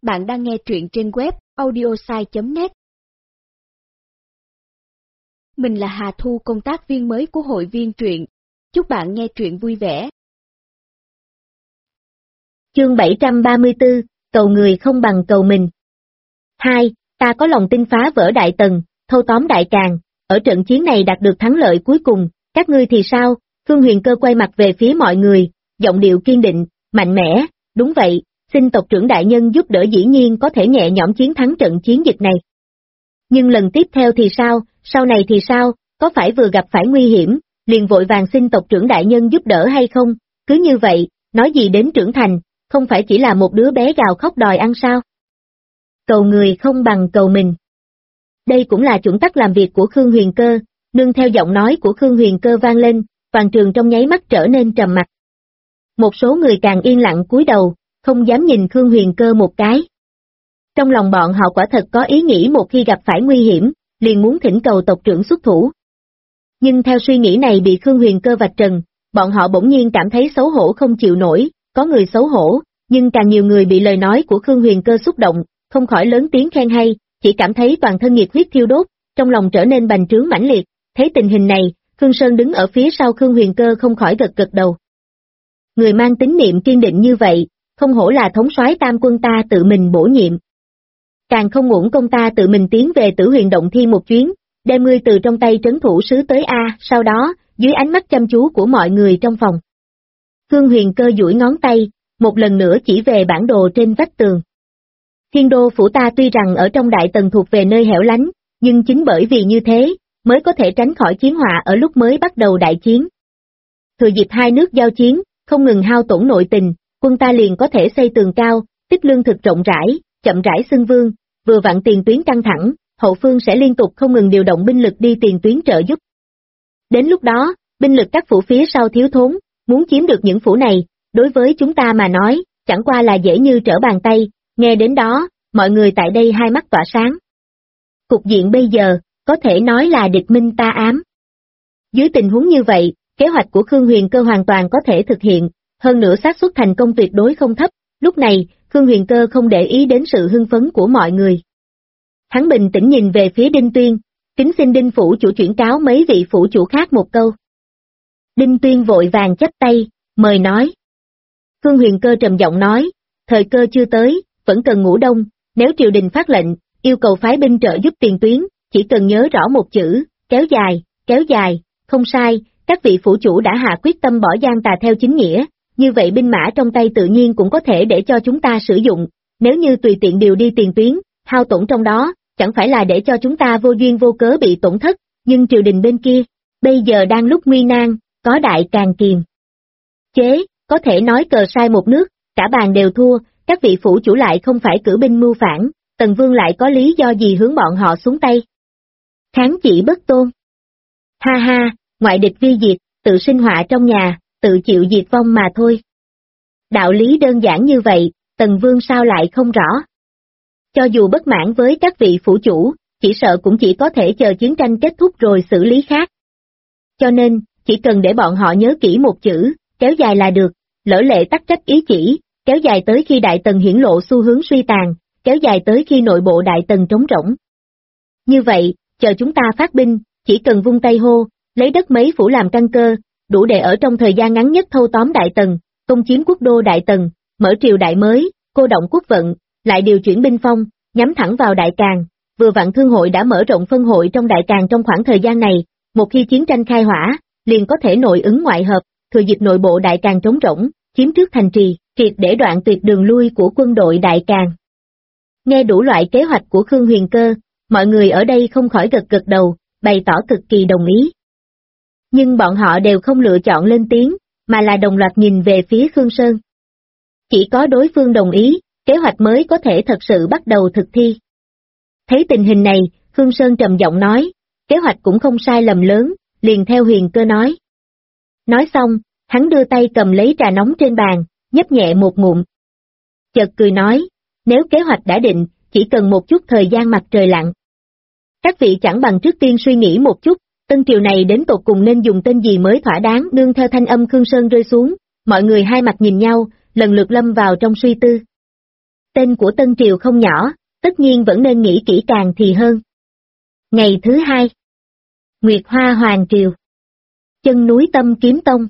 Bạn đang nghe truyện trên web audiosai.net. Mình là Hà Thu, công tác viên mới của hội viên truyện. Chúc bạn nghe truyện vui vẻ. Chương 734, cầu người không bằng cầu mình. 2. Ta có lòng tin phá vỡ Đại Tần, thâu tóm Đại Càn, ở trận chiến này đạt được thắng lợi cuối cùng, các ngươi thì sao? Khương Huyền Cơ quay mặt về phía mọi người, giọng điệu kiên định, mạnh mẽ, đúng vậy, xin tộc trưởng đại nhân giúp đỡ, dĩ nhiên có thể nhẹ nhõm chiến thắng trận chiến dịch này. Nhưng lần tiếp theo thì sao, sau này thì sao, có phải vừa gặp phải nguy hiểm, liền vội vàng xin tộc trưởng đại nhân giúp đỡ hay không, cứ như vậy, nói gì đến trưởng thành, không phải chỉ là một đứa bé gào khóc đòi ăn sao? Cầu người không bằng cầu mình. Đây cũng là chuẩn tắc làm việc của Khương Huyền Cơ, nương theo giọng nói của Khương Huyền Cơ vang lên, toàn trường trong nháy mắt trở nên trầm mặc. Một số người càng yên lặng cúi đầu, không dám nhìn Khương Huyền Cơ một cái. Trong lòng bọn họ quả thật có ý nghĩ một khi gặp phải nguy hiểm, liền muốn thỉnh cầu tộc trưởng xuất thủ. Nhưng theo suy nghĩ này bị Khương Huyền Cơ vạch trần, bọn họ bỗng nhiên cảm thấy xấu hổ không chịu nổi, có người xấu hổ, nhưng càng nhiều người bị lời nói của Khương Huyền Cơ xúc động, không khỏi lớn tiếng khen hay, chỉ cảm thấy toàn thân nhiệt huyết thiêu đốt, trong lòng trở nên bành trướng mãnh liệt. Thấy tình hình này, Khương Sơn đứng ở phía sau Khương Huyền Cơ không khỏi gật gật đầu. Người mang tín niệm kiên định như vậy, không hổ là thống soái tam quân ta tự mình bổ nhiệm. Càng không uổng công ta tự mình tiến về Tử Huyền Động Thiên một chuyến, đem ngươi từ trong tay trấn thủ sứ tới A. Sau đó, dưới ánh mắt chăm chú của mọi người trong phòng, Khương Huyền Cơ duỗi ngón tay, một lần nữa chỉ về bản đồ trên vách tường. Thiên đô phủ ta tuy rằng ở trong Đại Tần thuộc về nơi hẻo lánh, nhưng chính bởi vì như thế, mới có thể tránh khỏi chiến họa ở lúc mới bắt đầu đại chiến. Thừa dịp hai nước giao chiến, không ngừng hao tổn nội tình, quân ta liền có thể xây tường cao, tích lương thực rộng rãi, chậm rãi xưng vương, vừa vặn tiền tuyến căng thẳng, hậu phương sẽ liên tục không ngừng điều động binh lực đi tiền tuyến trợ giúp. Đến lúc đó, binh lực các phủ phía sau thiếu thốn, muốn chiếm được những phủ này, đối với chúng ta mà nói, chẳng qua là dễ như trở bàn tay, nghe đến đó, mọi người tại đây hai mắt tỏa sáng. Cục diện bây giờ, có thể nói là địch minh ta ám. Dưới tình huống như vậy, kế hoạch của Khương Huyền Cơ hoàn toàn có thể thực hiện, hơn nữa xác suất thành công tuyệt đối không thấp. Lúc này, Khương Huyền Cơ không để ý đến sự hưng phấn của mọi người. Hắn bình tĩnh nhìn về phía Đinh Tuyên, kính xin Đinh phủ chủ chuyển cáo mấy vị phủ chủ khác một câu. Đinh Tuyên vội vàng chắp tay, mời nói. Khương Huyền Cơ trầm giọng nói, thời cơ chưa tới, vẫn cần ngủ đông, nếu triều đình phát lệnh, yêu cầu phái binh trợ giúp tiền tuyến, chỉ cần nhớ rõ một chữ, kéo dài, không sai, các vị phủ chủ đã hạ quyết tâm bỏ gian tà theo chính nghĩa, như vậy binh mã trong tay tự nhiên cũng có thể để cho chúng ta sử dụng, nếu như tùy tiện điều đi tiền tuyến, hao tổn trong đó, chẳng phải là để cho chúng ta vô duyên vô cớ bị tổn thất, nhưng triều đình bên kia, bây giờ đang lúc nguy nan, có Đại Càn kiềm chế, có thể nói cờ sai một nước, cả bàn đều thua, các vị phủ chủ lại không phải cử binh mưu phản, Tần Vương lại có lý do gì hướng bọn họ xuống tay? Kháng chỉ bất tôn. Ha ha, ngoại địch vi diệt, tự sinh họa trong nhà, tự chịu diệt vong mà thôi. Đạo lý đơn giản như vậy, Tần Vương sao lại không rõ? Cho dù bất mãn với các vị phủ chủ, chỉ sợ cũng chỉ có thể chờ chiến tranh kết thúc rồi xử lý khác. Cho nên, chỉ cần để bọn họ nhớ kỹ một chữ, kéo dài là được, lỡ lệ tắc trách ý chỉ, kéo dài tới khi Đại Tần hiển lộ xu hướng suy tàn, kéo dài tới khi nội bộ Đại Tần trống rỗng. Như vậy, chờ chúng ta phát binh, chỉ cần vung tay hô, lấy đất mấy phủ làm căn cơ, đủ để ở trong thời gian ngắn nhất thâu tóm Đại Tần, công chiếm quốc đô Đại Tần, mở triều đại mới, cô động quốc vận, lại điều chuyển binh phong, nhắm thẳng vào Đại Càn. Vừa vặn Thương hội đã mở rộng phân hội trong Đại Càn trong khoảng thời gian này, một khi chiến tranh khai hỏa, liền có thể nội ứng ngoại hợp, thừa dịp nội bộ Đại Càn trống rỗng, chiếm trước thành trì, triệt để đoạn tuyệt đường lui của quân đội Đại Càn. Nghe đủ loại kế hoạch của Khương Huyền Cơ, mọi người ở đây không khỏi gật gật đầu, bày tỏ cực kỳ đồng ý. Nhưng bọn họ đều không lựa chọn lên tiếng, mà là đồng loạt nhìn về phía Khương Sơn. Chỉ có đối phương đồng ý, kế hoạch mới có thể thật sự bắt đầu thực thi. Thấy tình hình này, Khương Sơn trầm giọng nói, kế hoạch cũng không sai lầm lớn, liền theo Huyền Cơ nói. Nói xong, hắn đưa tay cầm lấy trà nóng trên bàn, nhấp nhẹ một ngụm. Chợt cười nói, nếu kế hoạch đã định, chỉ cần một chút thời gian mặt trời lặn. Các vị chẳng bằng trước tiên suy nghĩ một chút, tân triều này đến tột cùng nên dùng tên gì mới thỏa đáng. Nương theo thanh âm Khương Sơn rơi xuống, mọi người hai mặt nhìn nhau, lần lượt lâm vào trong suy tư. Tên của Tân Triều không nhỏ, tất nhiên vẫn nên nghĩ kỹ càng thì hơn. Ngày thứ 2. Nguyệt Hoa Hoàng Triều. Chân núi Tâm Kiếm Tông.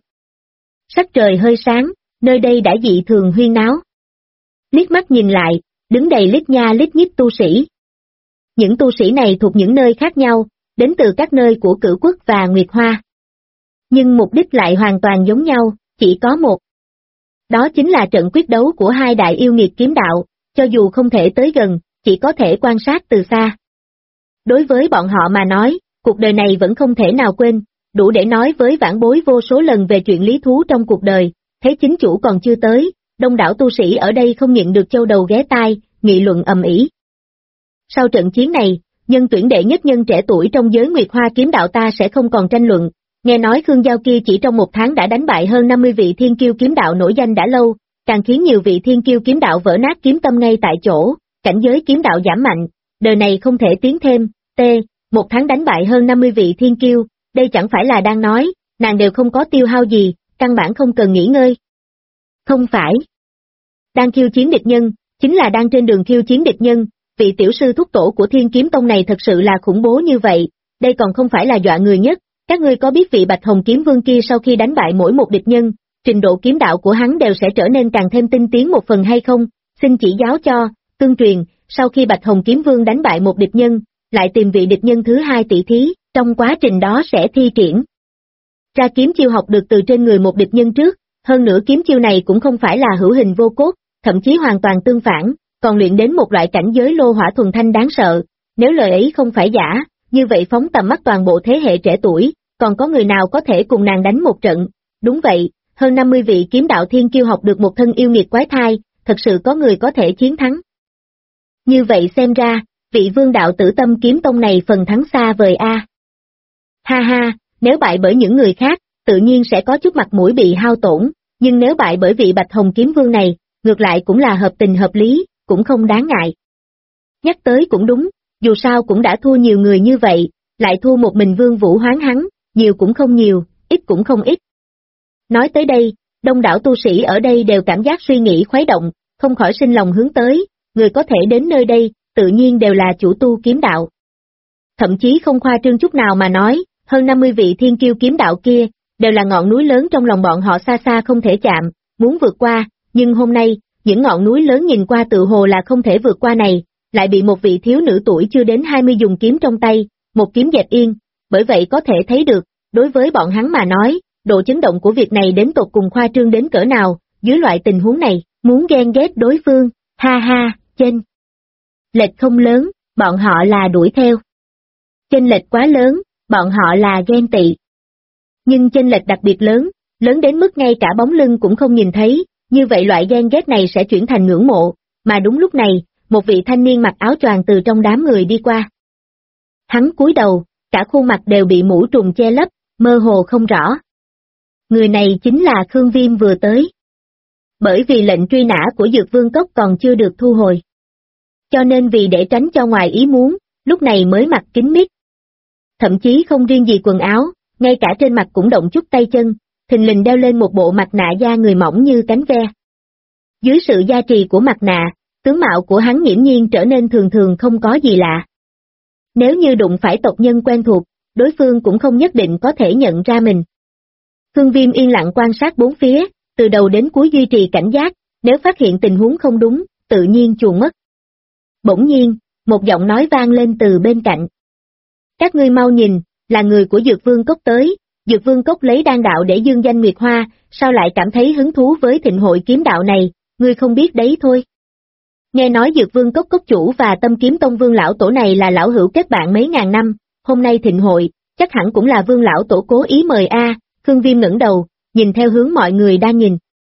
Sắc trời hơi sáng, nơi đây đã dị thường huyên náo. Liếc mắt nhìn lại, đứng đầy lít nha lít nhít tu sĩ. Những tu sĩ này thuộc những nơi khác nhau, đến từ các nơi của Cửu Quốc và Nguyệt Hoa. Nhưng mục đích lại hoàn toàn giống nhau, chỉ có một. Đó chính là trận quyết đấu của hai đại yêu nghiệt kiếm đạo, cho dù không thể tới gần, chỉ có thể quan sát từ xa. Đối với bọn họ mà nói, cuộc đời này vẫn không thể nào quên, đủ để nói với vãn bối vô số lần về chuyện lý thú trong cuộc đời, thế chính chủ còn chưa tới, đông đảo tu sĩ ở đây không nhịn được châu đầu ghé tai, nghị luận ầm ĩ. Sau trận chiến này, nhân tuyển đệ nhất nhân trẻ tuổi trong giới Nguyệt Hoa kiếm đạo ta sẽ không còn tranh luận, nghe nói Khương Giao kia chỉ trong một tháng đã đánh bại hơn 50 vị thiên kiêu kiếm đạo nổi danh đã lâu, càng khiến nhiều vị thiên kiêu kiếm đạo vỡ nát kiếm tâm ngay tại chỗ, cảnh giới kiếm đạo giảm mạnh, đời này không thể tiến thêm, một tháng đánh bại hơn 50 vị thiên kiêu, đây chẳng phải là đang nói, nàng đều không có tiêu hao gì, căn bản không cần nghỉ ngơi. Không phải. Đang khiêu chiến địch nhân, chính là đang trên đường khiêu chiến địch nhân, vị tiểu sư thúc tổ của Thiên Kiếm Tông này thật sự là khủng bố như vậy, đây còn không phải là dọa người nhất, các ngươi có biết vị Bạch Hồng Kiếm Vương kia sau khi đánh bại mỗi một địch nhân, trình độ kiếm đạo của hắn đều sẽ trở nên càng thêm tinh tiến một phần hay không, xin chỉ giáo cho, tương truyền, sau khi Bạch Hồng Kiếm Vương đánh bại một địch nhân, lại tìm vị địch nhân thứ hai tỷ thí, trong quá trình đó sẽ thi triển ra kiếm chiêu học được từ trên người một địch nhân trước, hơn nữa kiếm chiêu này cũng không phải là hữu hình vô cốt, thậm chí hoàn toàn tương phản, còn luyện đến một loại cảnh giới lô hỏa thuần thanh đáng sợ, nếu lời ấy không phải giả, như vậy phóng tầm mắt toàn bộ thế hệ trẻ tuổi, còn có người nào có thể cùng nàng đánh một trận, đúng vậy, hơn 50 vị kiếm đạo thiên kiêu học được một thân yêu nghiệt quái thai, thật sự có người có thể chiến thắng. Như vậy xem ra, vị vương đạo tử Tâm Kiếm Tông này phần thắng xa vời a. Ha ha, nếu bại bởi những người khác, tự nhiên sẽ có chút mặt mũi bị hao tổn, nhưng nếu bại bởi vị Bạch Hồng Kiếm Vương này, ngược lại cũng là hợp tình hợp lý, cũng không đáng ngại. Nhắc tới cũng đúng, dù sao cũng đã thua nhiều người như vậy, lại thua một mình Vương Vũ Hoán hắn, nhiều cũng không nhiều, ít cũng không ít. Nói tới đây, đông đảo tu sĩ ở đây đều cảm giác suy nghĩ khuấy động, không khỏi sinh lòng hướng tới, người có thể đến nơi đây, tự nhiên đều là chủ tu kiếm đạo. Thậm chí không khoa trương chút nào mà nói, hơn 50 vị thiên kiêu kiếm đạo kia, đều là ngọn núi lớn trong lòng bọn họ xa xa không thể chạm, muốn vượt qua, nhưng hôm nay, những ngọn núi lớn nhìn qua tự hồ là không thể vượt qua này, lại bị một vị thiếu nữ tuổi chưa đến 20 dùng kiếm trong tay, một kiếm dẹp yên, bởi vậy có thể thấy được, đối với bọn hắn mà nói, độ chấn động của việc này đến tột cùng khoa trương đến cỡ nào, dưới loại tình huống này, muốn ghen ghét đối phương, ha ha, chênh lệch không lớn, bọn họ là đuổi theo. Chênh lệch quá lớn, bọn họ là ghen tị. Nhưng chênh lệch đặc biệt lớn, lớn đến mức ngay cả bóng lưng cũng không nhìn thấy, như vậy loại ghen ghét này sẽ chuyển thành ngưỡng mộ, mà đúng lúc này, một vị thanh niên mặc áo choàng từ trong đám người đi qua. Hắn cúi đầu, cả khuôn mặt đều bị mũ trùng che lấp, mơ hồ không rõ. Người này chính là Khương Viêm vừa tới. Bởi vì lệnh truy nã của Dược Vương Cốc còn chưa được thu hồi. Cho nên vì để tránh cho ngoài ý muốn, lúc này mới mặc kính mít. Thậm chí không riêng gì quần áo, ngay cả trên mặt cũng động chút tay chân, thình lình đeo lên một bộ mặt nạ da người mỏng như cánh ve. Dưới sự gia trì của mặt nạ, tướng mạo của hắn nghiễm nhiên trở nên thường thường không có gì lạ. Nếu như đụng phải tộc nhân quen thuộc, đối phương cũng không nhất định có thể nhận ra mình. Khương Viêm yên lặng quan sát bốn phía, từ đầu đến cuối duy trì cảnh giác, nếu phát hiện tình huống không đúng, tự nhiên chuồn mất. Bỗng nhiên, một giọng nói vang lên từ bên cạnh. Các ngươi mau nhìn, là người của Dược Vương Cốc tới, Dược Vương Cốc lấy đan đạo để dương danh Nguyệt Hoa, sao lại cảm thấy hứng thú với thịnh hội kiếm đạo này, ngươi không biết đấy thôi. Nghe nói Dược Vương Cốc cốc chủ và Tâm Kiếm Tông Vương lão tổ này là lão hữu kết bạn mấy ngàn năm, hôm nay thịnh hội, chắc hẳn cũng là Vương lão tổ cố ý mời a. Khương Viêm ngẩng đầu, nhìn theo hướng mọi người đang nhìn.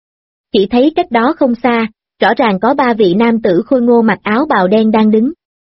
Chỉ thấy cách đó không xa, rõ ràng có ba vị nam tử khôi ngô mặc áo bào đen đang đứng.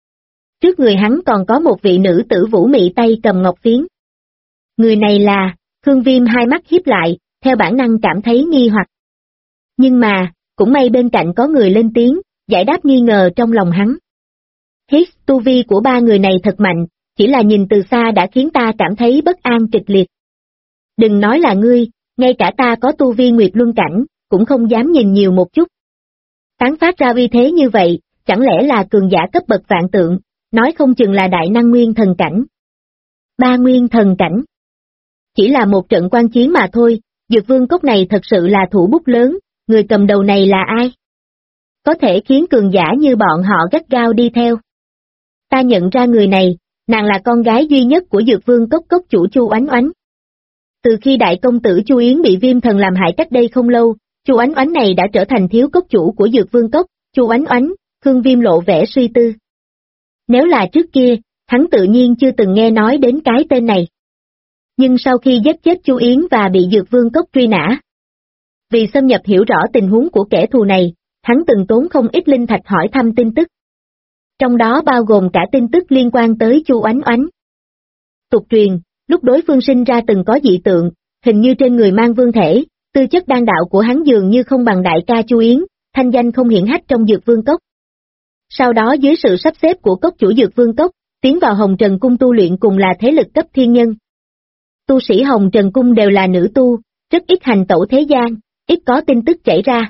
Trước người hắn còn có một vị nữ tử vũ mị tay cầm ngọc phiến. Người này là, Khương Viêm hai mắt híp lại, theo bản năng cảm thấy nghi hoặc. Nhưng mà, cũng may bên cạnh có người lên tiếng, giải đáp nghi ngờ trong lòng hắn. Hít, tu vi của ba người này thật mạnh, chỉ là nhìn từ xa đã khiến ta cảm thấy bất an kịch liệt. Đừng nói là ngươi, ngay cả ta có tu vi Nguyệt Luân cảnh, cũng không dám nhìn nhiều một chút. tán phát ra uy thế như vậy, chẳng lẽ là cường giả cấp bậc vạn tượng, nói không chừng là đại năng nguyên thần cảnh. Ba nguyên thần cảnh. Chỉ là một trận quan chiến mà thôi, Dược Vương Cốc này thật sự là thủ bút lớn, người cầm đầu này là ai? Có thể khiến cường giả như bọn họ gắt gao đi theo. Ta nhận ra người này, nàng là con gái duy nhất của Dược Vương Cốc cốc chủ Chu Oánh Oánh. Từ khi đại công tử Chu Yến bị viêm thần làm hại cách đây không lâu, Chu Oánh Oánh này đã trở thành thiếu cốc chủ của Dược Vương Cốc. Chu Oánh Oánh, Khương Viêm lộ vẻ suy tư. Nếu là trước kia, hắn tự nhiên chưa từng nghe nói đến cái tên này. Nhưng sau khi giết chết Chu Yến và bị Dược Vương Cốc truy nã, vì xâm nhập hiểu rõ tình huống của kẻ thù này, hắn từng tốn không ít linh thạch hỏi thăm tin tức. Trong đó bao gồm cả tin tức liên quan tới Chu Oánh Oánh. Tục truyền, lúc đối phương sinh ra từng có dị tượng, hình như trên người mang vương thể, tư chất đan đạo của hắn dường như không bằng đại ca Chu Yến, thanh danh không hiển hách trong Dược Vương Cốc. Sau đó dưới sự sắp xếp của cốc chủ Dược Vương Cốc, tiến vào Hồng Trần Cung tu luyện cùng là thế lực cấp thiên nhân. Tu sĩ Hồng Trần Cung đều là nữ tu, rất ít hành tẩu thế gian, ít có tin tức chảy ra.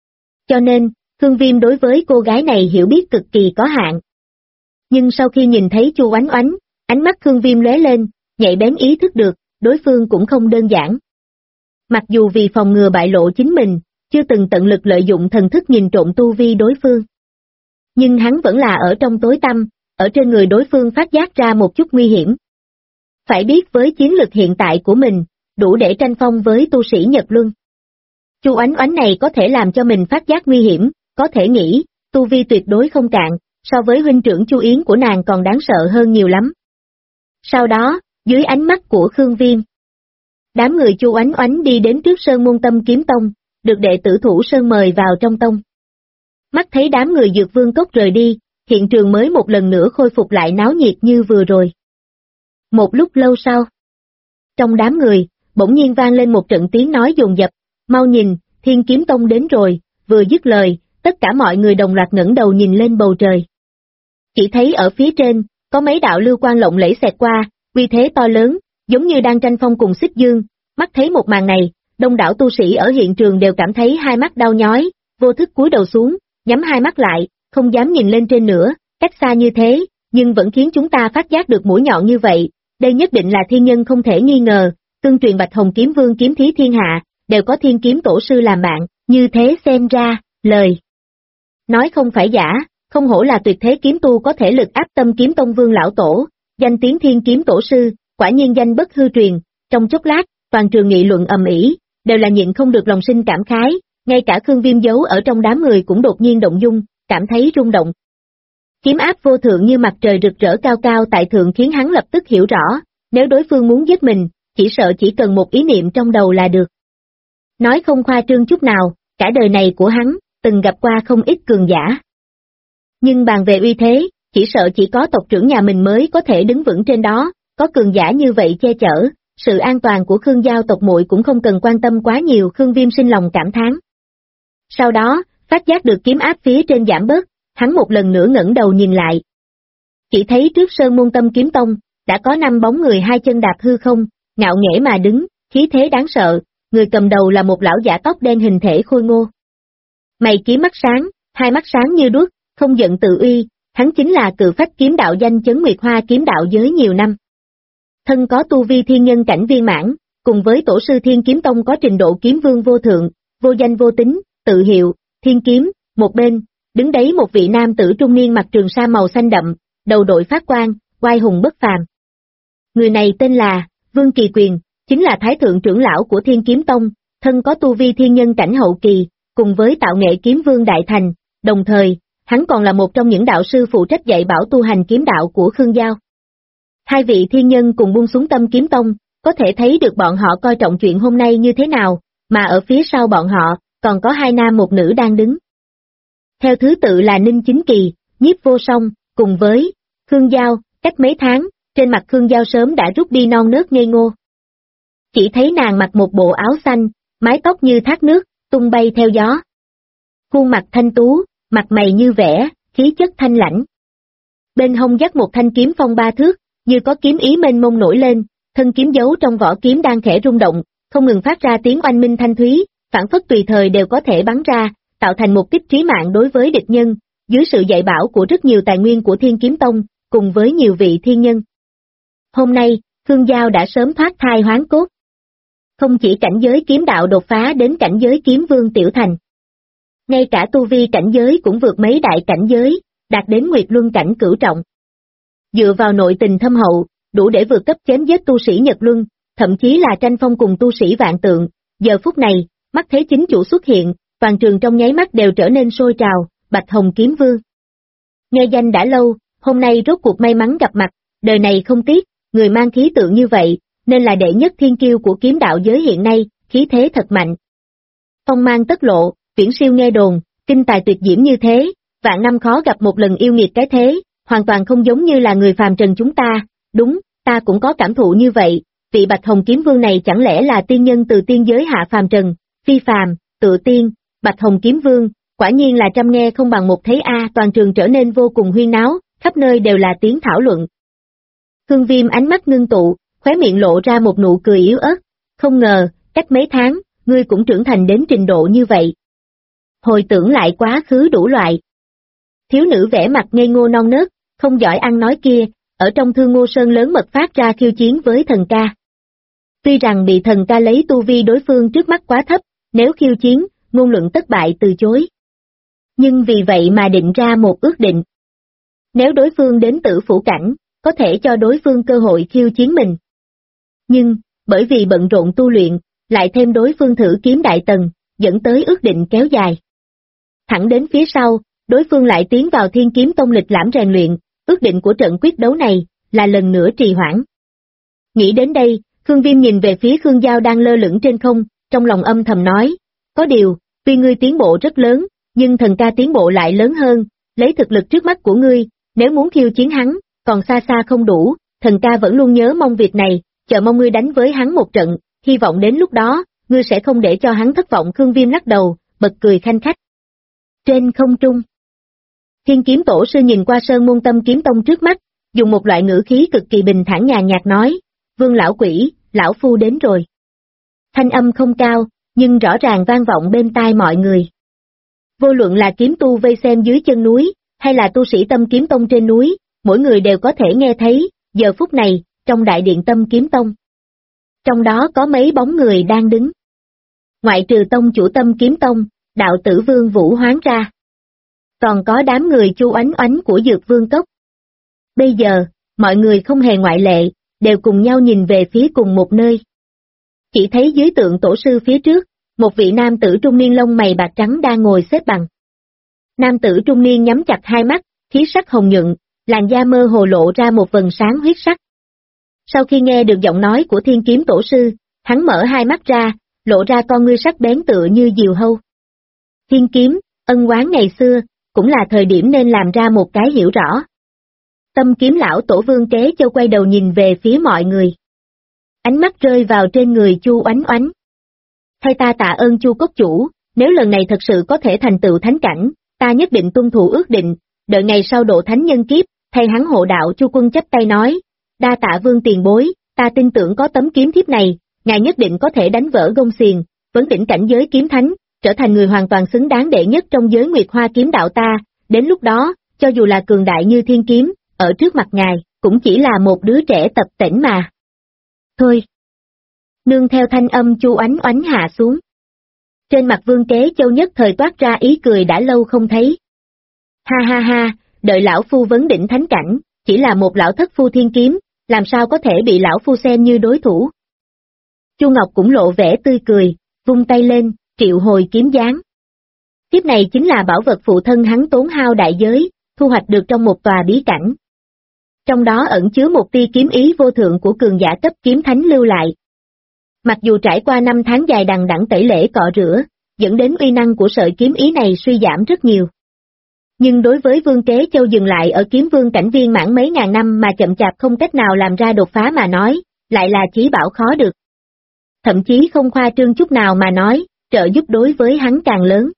Cho nên, Khương Viêm đối với cô gái này hiểu biết cực kỳ có hạn. Nhưng sau khi nhìn thấy Chu Oánh Oánh, ánh mắt Khương Viêm lóe lên, nhạy bén ý thức được, đối phương cũng không đơn giản. Mặc dù vì phòng ngừa bại lộ chính mình, chưa từng tận lực lợi dụng thần thức nhìn trộm tu vi đối phương. Nhưng hắn vẫn là ở trong tối tăm, ở trên người đối phương phát giác ra một chút nguy hiểm. Phải biết với chiến lực hiện tại của mình, đủ để tranh phong với tu sĩ Nhật Luân. Chu Oánh Oánh này có thể làm cho mình phát giác nguy hiểm, có thể nghĩ, tu vi tuyệt đối không cạn, so với huynh trưởng Chu Yến của nàng còn đáng sợ hơn nhiều lắm. Sau đó, dưới ánh mắt của Khương Viêm, đám người Chu Oánh Oánh đi đến trước Sơn Môn Tâm Kiếm Tông, được đệ tử Thủ Sơn mời vào trong tông. Mắt thấy đám người Dược Vương Cốc rời đi, hiện trường mới một lần nữa khôi phục lại náo nhiệt như vừa rồi. Một lúc lâu sau, trong đám người, bỗng nhiên vang lên một trận tiếng nói dồn dập, mau nhìn, Thiên Kiếm Tông đến rồi, vừa dứt lời, tất cả mọi người đồng loạt ngẩng đầu nhìn lên bầu trời. Chỉ thấy ở phía trên, có mấy đạo lưu quang lộng lẫy xẹt qua, uy thế to lớn, giống như đang tranh phong cùng Xích Dương, mắt thấy một màn này, đông đảo tu sĩ ở hiện trường đều cảm thấy hai mắt đau nhói, vô thức cúi đầu xuống, nhắm hai mắt lại, không dám nhìn lên trên nữa, cách xa như thế, nhưng vẫn khiến chúng ta phát giác được mũi nhọn như vậy, đây nhất định là thiên nhân không thể nghi ngờ, tương truyền Bạch Hồng Kiếm Vương kiếm thí thiên hạ, đều có Thiên Kiếm Tổ sư làm bạn, như thế xem ra, lời nói không phải giả, không hổ là tuyệt thế kiếm tu có thể lực áp Tâm Kiếm Tông Vương lão tổ, danh tiếng Thiên Kiếm Tổ sư, quả nhiên danh bất hư truyền. Trong chốc lát, toàn trường nghị luận ầm ĩ, đều là nhịn không được lòng sinh cảm khái, ngay cả Khương Viêm giấu ở trong đám người cũng đột nhiên động dung, cảm thấy rung động. Kiếm áp vô thượng như mặt trời rực rỡ cao cao tại thượng khiến hắn lập tức hiểu rõ, nếu đối phương muốn giết mình, chỉ sợ chỉ cần một ý niệm trong đầu là được. Nói không khoa trương chút nào, cả đời này của hắn, từng gặp qua không ít cường giả. Nhưng bàn về uy thế, chỉ sợ chỉ có tộc trưởng nhà mình mới có thể đứng vững trên đó, có cường giả như vậy che chở, sự an toàn của Khương Giao tộc muội cũng không cần quan tâm quá nhiều. Khương Viêm sinh lòng cảm thán. Sau đó, phát giác được kiếm áp phía trên giảm bớt, hắn một lần nữa ngẩng đầu nhìn lại. Chỉ thấy trước Sơn Môn Tâm Kiếm Tông, đã có 5 bóng người hai chân đạp hư không, ngạo nghễ mà đứng, khí thế đáng sợ, người cầm đầu là một lão giả tóc đen hình thể khôi ngô. Mày kiếm mắt sáng, hai mắt sáng như đuốc, không giận tự uy, hắn chính là Cự Phách kiếm đạo danh chấn Nguyệt Hoa kiếm đạo giới nhiều năm. Thân có tu vi thiên nhân cảnh viên mãn, cùng với tổ sư Thiên Kiếm Tông có trình độ kiếm vương vô thượng, vô danh vô tính, tự hiệu, Thiên Kiếm, một bên, đứng đấy một vị nam tử trung niên mặc trường sa màu xanh đậm, đầu đội phát quang, oai hùng bất phàm. Người này tên là Vương Kỳ Quyền, chính là thái thượng trưởng lão của Thiên Kiếm Tông, thân có tu vi thiên nhân cảnh hậu kỳ, cùng với tạo nghệ kiếm vương đại thành, đồng thời, hắn còn là một trong những đạo sư phụ trách dạy bảo tu hành kiếm đạo của Khương Giao. Hai vị thiên nhân cùng buông xuống Tâm Kiếm Tông, có thể thấy được bọn họ coi trọng chuyện hôm nay như thế nào, mà ở phía sau bọn họ, còn có 2 nam một nữ đang đứng. Theo thứ tự là Ninh Chính Kỳ, Nhiếp Vô Song, cùng với Khương Giao, cách mấy tháng, trên mặt Khương Giao sớm đã rút đi non nớt ngây ngô. Chỉ thấy nàng mặc một bộ áo xanh, mái tóc như thác nước, tung bay theo gió. Khuôn mặt thanh tú, mặt mày như vẽ, khí chất thanh lãnh. Bên hông dắt một thanh kiếm phong 3 thước, như có kiếm ý mênh mông nổi lên, thân kiếm giấu trong vỏ kiếm đang khẽ rung động, không ngừng phát ra tiếng oanh minh thanh thúy, phảng phất tùy thời đều có thể bắn ra, tạo thành một kích trí mạng đối với địch nhân, dưới sự dạy bảo của rất nhiều tài nguyên của Thiên Kiếm Tông, cùng với nhiều vị thiên nhân. Hôm nay, Khương Giao đã sớm thoát thai hoán cốt. Không chỉ cảnh giới kiếm đạo đột phá đến cảnh giới kiếm vương tiểu thành. Ngay cả tu vi cảnh giới cũng vượt mấy đại cảnh giới, đạt đến Nguyệt Luân cảnh cửu trọng. Dựa vào nội tình thâm hậu, đủ để vượt cấp chém giết tu sĩ Nhật Luân, thậm chí là tranh phong cùng tu sĩ Vạn Tượng. Giờ phút này, mắt thấy chính chủ xuất hiện, toàn trường trong nháy mắt đều trở nên sôi trào, Bạch Hồng Kiếm Vương. Nghe danh đã lâu, hôm nay rốt cuộc may mắn gặp mặt, đời này không tiếc, người mang khí tượng như vậy, nên là đệ nhất thiên kiêu của kiếm đạo giới hiện nay, khí thế thật mạnh. Phong mang tất lộ, viễn siêu nghe đồn, kinh tài tuyệt diễm như thế, vạn năm khó gặp một lần yêu nghiệt cái thế, hoàn toàn không giống như là người phàm trần chúng ta, đúng, ta cũng có cảm thụ như vậy, vị Bạch Hồng Kiếm Vương này chẳng lẽ là tiên nhân từ tiên giới hạ phàm trần, phi phàm, tự tiên, Bạch Hồng Kiếm Vương, quả nhiên là trăm nghe không bằng một thấy a. Toàn trường trở nên vô cùng huyên náo, khắp nơi đều là tiếng thảo luận. Khương Viêm ánh mắt ngưng tụ, khóe miệng lộ ra một nụ cười yếu ớt, không ngờ, cách mấy tháng, ngươi cũng trưởng thành đến trình độ như vậy. Hồi tưởng lại quá khứ đủ loại. Thiếu nữ vẻ mặt ngây ngô non nớt, không giỏi ăn nói kia, ở trong Thương Ngô Sơn lớn mật phát ra khiêu chiến với thần ca. Tuy rằng bị thần ca lấy tu vi đối phương trước mắt quá thấp, nếu khiêu chiến, ngôn luận thất bại từ chối. Nhưng vì vậy mà định ra một ước định. Nếu đối phương đến Tử Phủ Cảnh, có thể cho đối phương cơ hội khiêu chiến mình. Nhưng, bởi vì bận rộn tu luyện, lại thêm đối phương thử kiếm đại tầng, dẫn tới ước định kéo dài. Thẳng đến phía sau, đối phương lại tiến vào Thiên Kiếm Tông lịch lãm rèn luyện, ước định của trận quyết đấu này, là lần nữa trì hoãn. Nghĩ đến đây, Khương Viêm nhìn về phía Khương Giao đang lơ lửng trên không, trong lòng âm thầm nói, có điều, tuy ngươi tiến bộ rất lớn, nhưng thần ca tiến bộ lại lớn hơn, lấy thực lực trước mắt của ngươi, nếu muốn khiêu chiến hắn, còn xa xa không đủ, thần ca vẫn luôn nhớ mong việc này, chờ mong ngươi đánh với hắn một trận, hy vọng đến lúc đó, ngươi sẽ không để cho hắn thất vọng. Khương Viêm lắc đầu, bật cười khanh khách. Trên không trung, Thiên Kiếm Tổ sư nhìn qua Sơn Môn Tâm Kiếm Tông trước mắt, dùng một loại ngữ khí cực kỳ bình thản nhàn nhạt nói, Vương lão quỷ, lão phu đến rồi. Thanh âm không cao, nhưng rõ ràng vang vọng bên tai mọi người. Vô luận là kiếm tu vây xem dưới chân núi, hay là tu sĩ Tâm Kiếm Tông trên núi, mỗi người đều có thể nghe thấy, giờ phút này, trong đại điện Tâm Kiếm Tông. Trong đó có mấy bóng người đang đứng. Ngoại trừ tông chủ Tâm Kiếm Tông, đạo tử Vương Vũ Hoán ra. Còn có đám người Chu Oánh Oánh của Dược Vương Cốc. Bây giờ, mọi người không hề ngoại lệ, đều cùng nhau nhìn về phía cùng một nơi. Chỉ thấy dưới tượng tổ sư phía trước, một vị nam tử trung niên lông mày bạc trắng đang ngồi xếp bằng. Nam tử trung niên nhắm chặt hai mắt, khí sắc hồng nhuận, làn da mơ hồ lộ ra một vầng sáng huyết sắc. Sau khi nghe được giọng nói của Thiên Kiếm Tổ sư, hắn mở hai mắt ra, lộ ra con ngươi sắc bén tựa như diều hâu. Thiên kiếm, ân oán ngày xưa, cũng là thời điểm nên làm ra một cái hiểu rõ. Tâm Kiếm lão tổ Vương Kế Châu quay đầu nhìn về phía mọi người. Ánh mắt rơi vào trên người Chu Oánh Oánh. Thay ta tạ ơn Chu cốc chủ, nếu lần này thật sự có thể thành tựu thánh cảnh, ta nhất định tuân thủ ước định, đợi ngày sau độ thánh nhân kiếp, thay hắn hộ đạo. Chu Quân chắp tay nói, đa tạ Vương tiền bối, ta tin tưởng có tấm kiếm thiếp này, ngài nhất định có thể đánh vỡ gông xiềng, vấn đỉnh cảnh giới kiếm thánh, trở thành người hoàn toàn xứng đáng đệ nhất trong giới Nguyệt Hoa kiếm đạo ta, đến lúc đó, cho dù là cường đại như thiên kiếm, ở trước mặt ngài, cũng chỉ là một đứa trẻ tập tễnh mà. Thôi. Nương theo thanh âm Chu Oánh Oánh hạ xuống. Trên mặt Vương Kế Châu nhất thời toát ra ý cười đã lâu không thấy. Ha ha ha, đợi lão phu vấn đỉnh thánh cảnh, chỉ là một lão thất phu thiên kiếm, làm sao có thể bị lão phu xem như đối thủ. Chu Ngọc cũng lộ vẻ tươi cười, vung tay lên, triệu hồi kiếm giáng. Kiếp này chính là bảo vật phụ thân hắn tốn hao đại giới, thu hoạch được trong một tòa bí cảnh. Trong đó ẩn chứa một tia kiếm ý vô thượng của cường giả cấp kiếm thánh lưu lại. Mặc dù trải qua 5 tháng dài đằng đẵng tẩy lễ cọ rửa, dẫn đến uy năng của sợi kiếm ý này suy giảm rất nhiều. Nhưng đối với Vương Kế Châu dừng lại ở kiếm vương cảnh viên mãn mấy ngàn năm mà chậm chạp không cách nào làm ra đột phá mà nói, lại là chí bảo khó được. Thậm chí không khoa trương chút nào mà nói, trợ giúp đối với hắn càng lớn.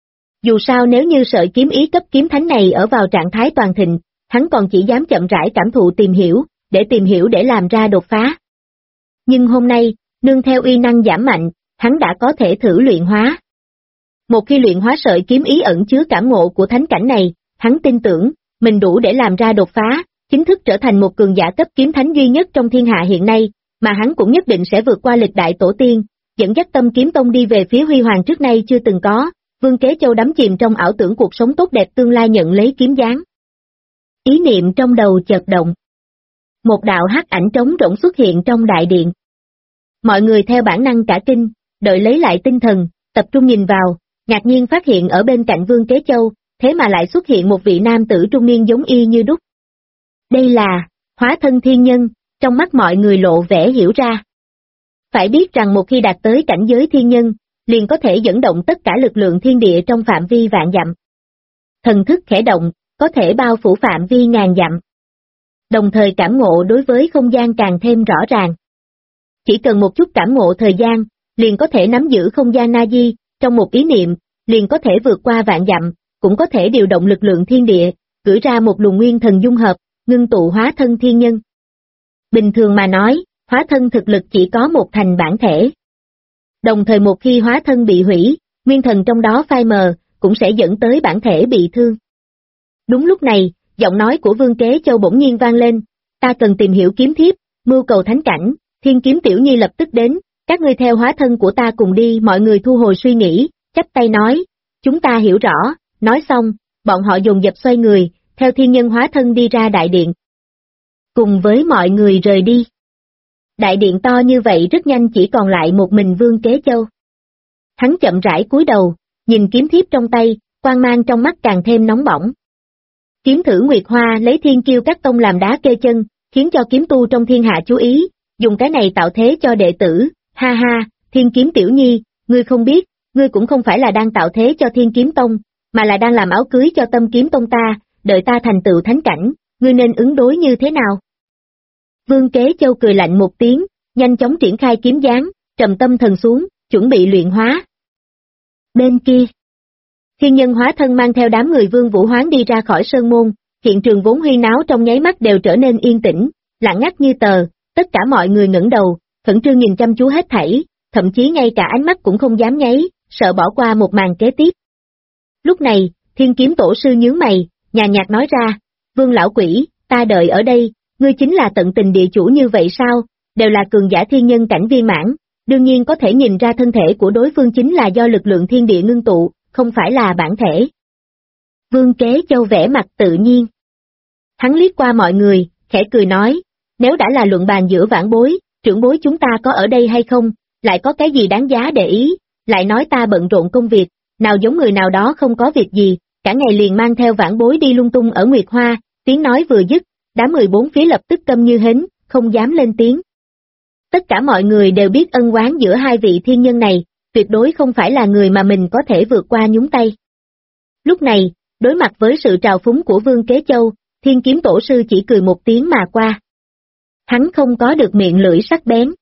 Dù sao nếu như sợi kiếm ý cấp kiếm thánh này ở vào trạng thái toàn thịnh, hắn còn chỉ dám chậm rãi cảm thụ tìm hiểu để làm ra đột phá. Nhưng hôm nay, nương theo uy năng giảm mạnh, hắn đã có thể thử luyện hóa. Một khi luyện hóa sợi kiếm ý ẩn chứa cảm ngộ của thánh cảnh này, hắn tin tưởng, mình đủ để làm ra đột phá, chính thức trở thành một cường giả cấp kiếm thánh duy nhất trong thiên hạ hiện nay, mà hắn cũng nhất định sẽ vượt qua lịch đại tổ tiên, dẫn dắt Tâm Kiếm Tông đi về phía huy hoàng trước nay chưa từng có. Vương Kế Châu đắm chìm trong ảo tưởng cuộc sống tốt đẹp tương lai nhận lấy kiếm giáng. Ý niệm trong đầu chợt động. Một đạo hắc ảnh trống rỗng xuất hiện trong đại điện. Mọi người theo bản năng cả kinh, đợi lấy lại tinh thần, tập trung nhìn vào, ngạc nhiên phát hiện ở bên cạnh Vương Kế Châu, thế mà lại xuất hiện một vị nam tử trung niên giống y như đúc. Đây là Hóa Thân Thiên Nhân, trong mắt mọi người lộ vẻ hiểu ra. Phải biết rằng một khi đạt tới cảnh giới thiên nhân, liền có thể dẫn động tất cả lực lượng thiên địa trong phạm vi vạn dặm. Thần thức khẽ động, có thể bao phủ phạm vi ngàn dặm. Đồng thời cảm ngộ đối với không gian càng thêm rõ ràng. Chỉ cần một chút cảm ngộ thời gian, liền có thể nắm giữ không gian na di, trong một ý niệm, liền có thể vượt qua vạn dặm, cũng có thể điều động lực lượng thiên địa, gửi ra một luồng nguyên thần dung hợp, ngưng tụ hóa thân thiên nhân. Bình thường mà nói, hóa thân thực lực chỉ có một thành bản thể. Đồng thời một khi hóa thân bị hủy, nguyên thần trong đó phai mờ, cũng sẽ dẫn tới bản thể bị thương. Đúng lúc này, giọng nói của Vương Kế Châu bỗng nhiên vang lên, ta cần tìm hiểu kiếm thiếp, mưu cầu thánh cảnh, Thiên Kiếm Tiểu Nhi lập tức đến, các ngươi theo hóa thân của ta cùng đi. Mọi người thu hồi suy nghĩ, chắp tay nói, chúng ta hiểu rõ. Nói xong, bọn họ dồn dập xoay người, theo thiên nhân hóa thân đi ra đại điện. Cùng với mọi người rời đi. Đại điện to như vậy rất nhanh chỉ còn lại một mình Vương Kế Châu. Hắn chậm rãi cúi đầu, nhìn kiếm thiếp trong tay, quang mang trong mắt càng thêm nóng bỏng. Kiếm thử Nguyệt Hoa lấy Thiên Kiêu các tông làm đá kê chân, khiến cho kiếm tu trong thiên hạ chú ý, dùng cái này tạo thế cho đệ tử, ha ha, Thiên Kiếm Tiểu Nhi, ngươi không biết, ngươi cũng không phải là đang tạo thế cho Thiên Kiếm Tông, mà là đang làm áo cưới cho Tâm Kiếm Tông ta, đợi ta thành tựu thánh cảnh, ngươi nên ứng đối như thế nào? Vương Kế Châu cười lạnh một tiếng, nhanh chóng triển khai kiếm giáng, trầm tâm thần xuống, chuẩn bị luyện hóa. Bên kia, thiên nhân hóa thân mang theo đám người Vương Vũ Hoán đi ra khỏi sơn môn, hiện trường vốn huyên náo trong nháy mắt đều trở nên yên tĩnh, lặng ngắt như tờ, tất cả mọi người ngẩng đầu, khẩn trương nhìn chăm chú hết thảy, thậm chí ngay cả ánh mắt cũng không dám nháy, sợ bỏ qua một màn kế tiếp. Lúc này, Thiên Kiếm Tổ sư nhướng mày, nhàn nhạt nói ra, Vương lão quỷ, ta đợi ở đây, ngươi chính là tận tình địa chủ như vậy sao, đều là cường giả thiên nhân cảnh viên mãn, đương nhiên có thể nhìn ra thân thể của đối phương chính là do lực lượng thiên địa ngưng tụ, không phải là bản thể. Vương Kế Châu vẻ mặt tự nhiên. Hắn liếc qua mọi người, khẽ cười nói, nếu đã là luận bàn giữa vãn bối, trưởng bối chúng ta có ở đây hay không, lại có cái gì đáng giá để ý, lại nói ta bận rộn công việc, nào giống người nào đó không có việc gì, cả ngày liền mang theo vãn bối đi lung tung ở Nguyệt Hoa, tiếng nói vừa dứt, đám người bốn phía lập tức câm như hến, không dám lên tiếng. Tất cả mọi người đều biết ân oán giữa hai vị thiên nhân này, tuyệt đối không phải là người mà mình có thể vượt qua nhúng tay. Lúc này, đối mặt với sự trào phúng của Vương Kế Châu, Thiên Kiếm Tổ sư chỉ cười một tiếng mà qua. Hắn không có được miệng lưỡi sắc bén.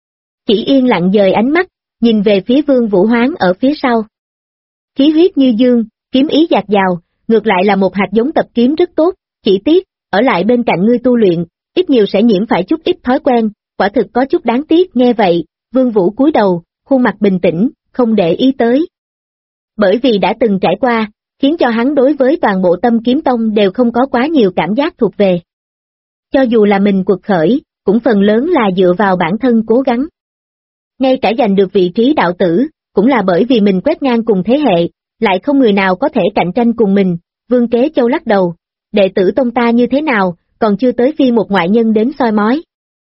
Chỉ yên lặng dời ánh mắt, nhìn về phía Vương Vũ Hoán ở phía sau. Khí huyết như dương, kiếm ý dạt dào, ngược lại là một hạt giống tập kiếm rất tốt, chỉ tiếc, ở lại bên cạnh ngươi tu luyện, ít nhiều sẽ nhiễm phải chút ít thói quen, quả thực có chút đáng tiếc. Nghe vậy, Vương Vũ cúi đầu, khuôn mặt bình tĩnh, không để ý tới. Bởi vì đã từng trải qua, khiến cho hắn đối với toàn bộ Tâm Kiếm Tông đều không có quá nhiều cảm giác thuộc về. Cho dù là mình quật khởi, cũng phần lớn là dựa vào bản thân cố gắng. Ngay cả giành được vị trí đạo tử, cũng là bởi vì mình quét ngang cùng thế hệ, lại không người nào có thể cạnh tranh cùng mình. Vương Kế Châu lắc đầu, đệ tử tông ta như thế nào, còn chưa tới phi một ngoại nhân đến soi mói.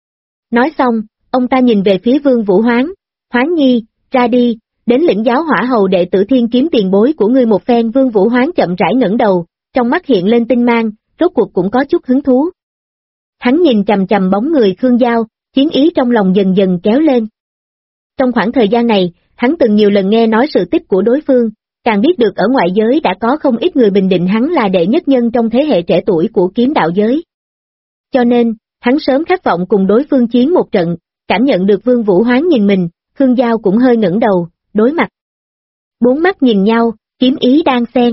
Nói xong, ông ta nhìn về phía Vương Vũ Hoán, Hoán Nhi, ra đi, đến lĩnh giáo hỏa hầu đệ tử Thiên Kiếm tiền bối của ngươi một phen. Vương Vũ Hoán chậm rãi ngẩng đầu, trong mắt hiện lên tinh mang, rốt cuộc cũng có chút hứng thú. Hắn nhìn chằm chằm bóng người Khương Giao, chiến ý trong lòng dần dần kéo lên. Trong khoảng thời gian này, hắn từng nhiều lần nghe nói sự tích của đối phương, càng biết được ở ngoại giới đã có không ít người bình định hắn là đệ nhất nhân trong thế hệ trẻ tuổi của kiếm đạo giới. Cho nên, hắn sớm khát vọng cùng đối phương chiến một trận, cảm nhận được Vương Vũ Hoán nhìn mình, Khương Giao cũng hơi ngẩng đầu, đối mặt. Bốn mắt nhìn nhau, kiếm ý đang xen.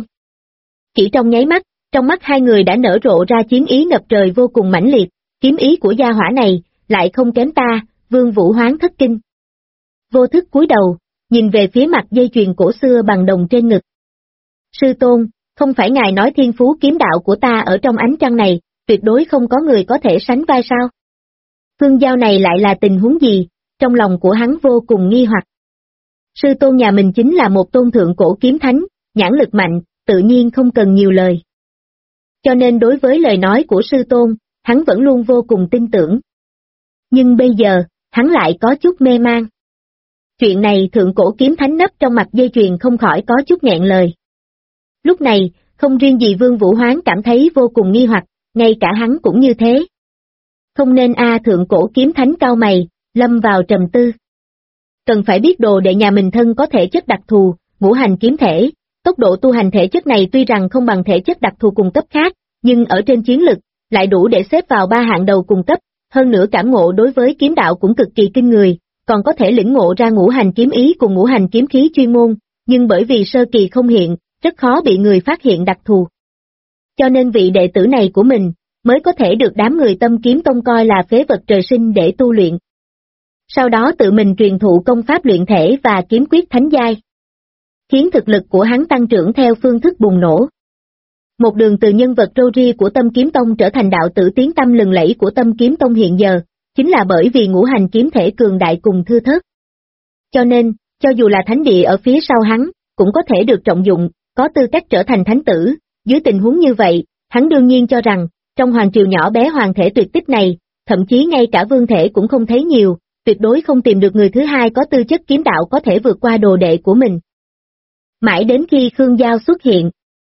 Chỉ trong nháy mắt, trong mắt hai người đã nở rộ ra chiến ý ngập trời vô cùng mãnh liệt, kiếm ý của gia hỏa này, lại không kém ta. Vương Vũ Hoán thất kinh. Vô thức cúi đầu, nhìn về phía mặt dây chuyền cổ xưa bằng đồng trên ngực. Sư tôn, không phải ngài nói thiên phú kiếm đạo của ta ở trong ánh trăng này, tuyệt đối không có người có thể sánh vai sao? Phương Giao này lại là tình huống gì? Trong lòng của hắn vô cùng nghi hoặc. Sư tôn nhà mình chính là một tôn thượng cổ kiếm thánh, nhãn lực mạnh, tự nhiên không cần nhiều lời. Cho nên đối với lời nói của sư tôn, hắn vẫn luôn vô cùng tin tưởng. Nhưng bây giờ, hắn lại có chút mê man. Chuyện này thượng cổ kiếm thánh nấp trong mặt dây chuyền không khỏi có chút nghẹn lời. Lúc này, không riêng gì Vương Vũ Hoán cảm thấy vô cùng nghi hoặc, ngay cả hắn cũng như thế. Không nên thượng cổ kiếm thánh cao mày, lâm vào trầm tư. Cần phải biết đồ đệ nhà mình thân có thể chất đặc thù, ngũ hành kiếm thể, tốc độ tu hành thể chất này tuy rằng không bằng thể chất đặc thù cùng cấp khác, nhưng ở trên chiến lực, lại đủ để xếp vào 3 hạng đầu cùng cấp, hơn nữa cảm ngộ đối với kiếm đạo cũng cực kỳ kinh người, còn có thể lĩnh ngộ ra ngũ hành kiếm ý cùng ngũ hành kiếm khí chuyên môn, nhưng bởi vì sơ kỳ không hiện, rất khó bị người phát hiện đặc thù. Cho nên vị đệ tử này của mình, mới có thể được đám người Tâm Kiếm Tông coi là phế vật trời sinh để tu luyện. Sau đó tự mình truyền thụ công pháp luyện thể và kiếm quyết thánh giai, khiến thực lực của hắn tăng trưởng theo phương thức bùng nổ. Một đường từ nhân vật râu ria của Tâm Kiếm Tông trở thành đạo tử tiếng tăm lừng lẫy của Tâm Kiếm Tông hiện giờ, chính là bởi vì ngũ hành kiếm thể cường đại cùng thưa thớt. Cho nên, cho dù là thánh địa ở phía sau hắn, cũng có thể được trọng dụng, có tư cách trở thành thánh tử. Dưới tình huống như vậy, hắn đương nhiên cho rằng, trong hoàng triều nhỏ bé hoàng thể tuyệt tích này, thậm chí ngay cả vương thể cũng không thấy nhiều, tuyệt đối không tìm được người thứ hai có tư chất kiếm đạo có thể vượt qua đồ đệ của mình. Mãi đến khi Khương Giao xuất hiện,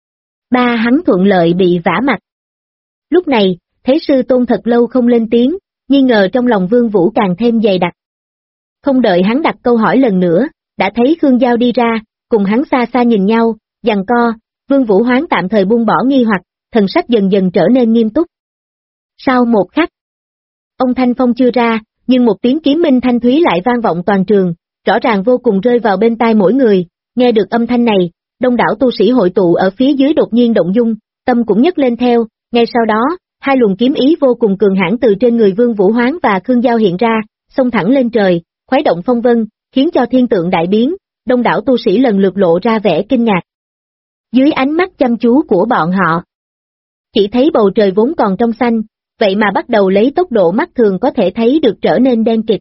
ba hắn thuận lợi bị vả mặt. Lúc này, thấy sư tôn thật lâu không lên tiếng, nghi ngờ trong lòng Vương Vũ càng thêm dày đặc. Không đợi hắn đặt câu hỏi lần nữa, đã thấy Khương Giao đi ra, cùng hắn xa xa nhìn nhau, giằng co, Vương Vũ Hoán tạm thời buông bỏ nghi hoặc, thần sắc dần dần trở nên nghiêm túc. Sau một khắc, ông Thanh Phong chưa ra, nhưng một tiếng kiếm minh thanh thúy lại vang vọng toàn trường, rõ ràng vô cùng rơi vào bên tai mỗi người, nghe được âm thanh này, đông đảo tu sĩ hội tụ ở phía dưới đột nhiên động dung, tâm cũng nhấc lên theo, ngay sau đó, hai luồng kiếm ý vô cùng cường hãn từ trên người Vương Vũ Hoán và Khương Giao hiện ra, xông thẳng lên trời, khuấy động phong vân, khiến cho thiên tượng đại biến, đông đảo tu sĩ lần lượt lộ ra vẻ kinh ngạc. Dưới ánh mắt chăm chú của bọn họ, chỉ thấy bầu trời vốn còn trong xanh, vậy mà bắt đầu lấy tốc độ mắt thường có thể thấy được trở nên đen kịt.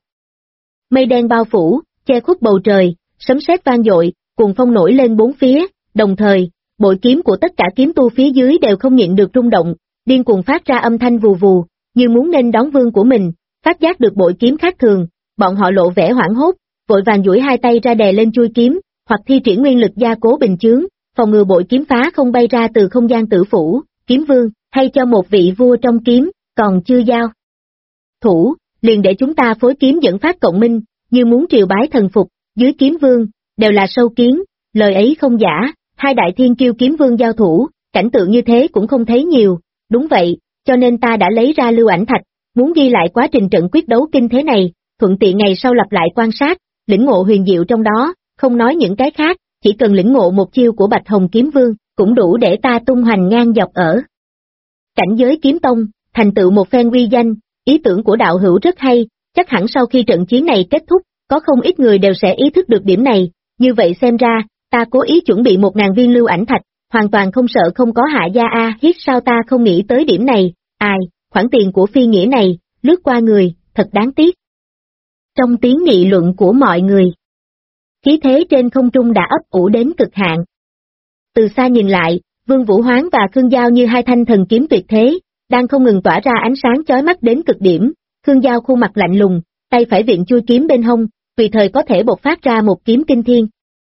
Mây đen bao phủ, che khuất bầu trời, sấm sét vang dội, cuồng phong nổi lên bốn phía, đồng thời, bội kiếm của tất cả kiếm tu phía dưới đều không nhịn được rung động, điên cuồng phát ra âm thanh vù vù, như muốn nên đón vương của mình, phát giác được bội kiếm khác thường, bọn họ lộ vẻ hoảng hốt, vội vàng duỗi hai tay ra đè lên chuôi kiếm, hoặc thi triển nguyên lực gia cố bình chướng, phòng ngừa bội kiếm phá không bay ra từ không gian tử phủ, kiếm vương, hay cho một vị vua trong kiếm, còn chưa giao thủ, liền để chúng ta phối kiếm dẫn phát cộng minh, như muốn triều bái thần phục, dưới kiếm vương, đều là sâu kiến, lời ấy không giả, hai đại thiên kiêu kiếm vương giao thủ, cảnh tượng như thế cũng không thấy nhiều, đúng vậy, cho nên ta đã lấy ra lưu ảnh thạch, muốn ghi lại quá trình trận quyết đấu kinh thế này, thuận tiện ngày sau lặp lại quan sát, lĩnh ngộ huyền diệu trong đó, không nói những cái khác, chỉ cần lĩnh ngộ một chiêu của Bạch Hồng kiếm vương, cũng đủ để ta tung hoành ngang dọc ở cảnh giới kiếm tông, thành tựu một phen uy danh, ý tưởng của đạo hữu rất hay, chắc hẳn sau khi trận chiến này kết thúc, có không ít người đều sẽ ý thức được điểm này, như vậy xem ra, ta cố ý chuẩn bị 1000 viên lưu ảnh thạch, hoàn toàn không sợ không có hạ gia hít sao ta không nghĩ tới điểm này, ai, khoản tiền của phi nghĩa này, lướt qua người, thật đáng tiếc. Trong tiếng nghị luận của mọi người, khí thế trên không trung đã ấp ủ đến cực hạn. Từ xa nhìn lại, Vương Vũ Hoán và Khương Giao như hai thanh thần kiếm tuyệt thế, đang không ngừng tỏa ra ánh sáng chói mắt đến cực điểm, Khương Giao khuôn mặt lạnh lùng, tay phải viện chui kiếm bên hông, tùy thời có thể bộc phát ra một kiếm kinh thiên.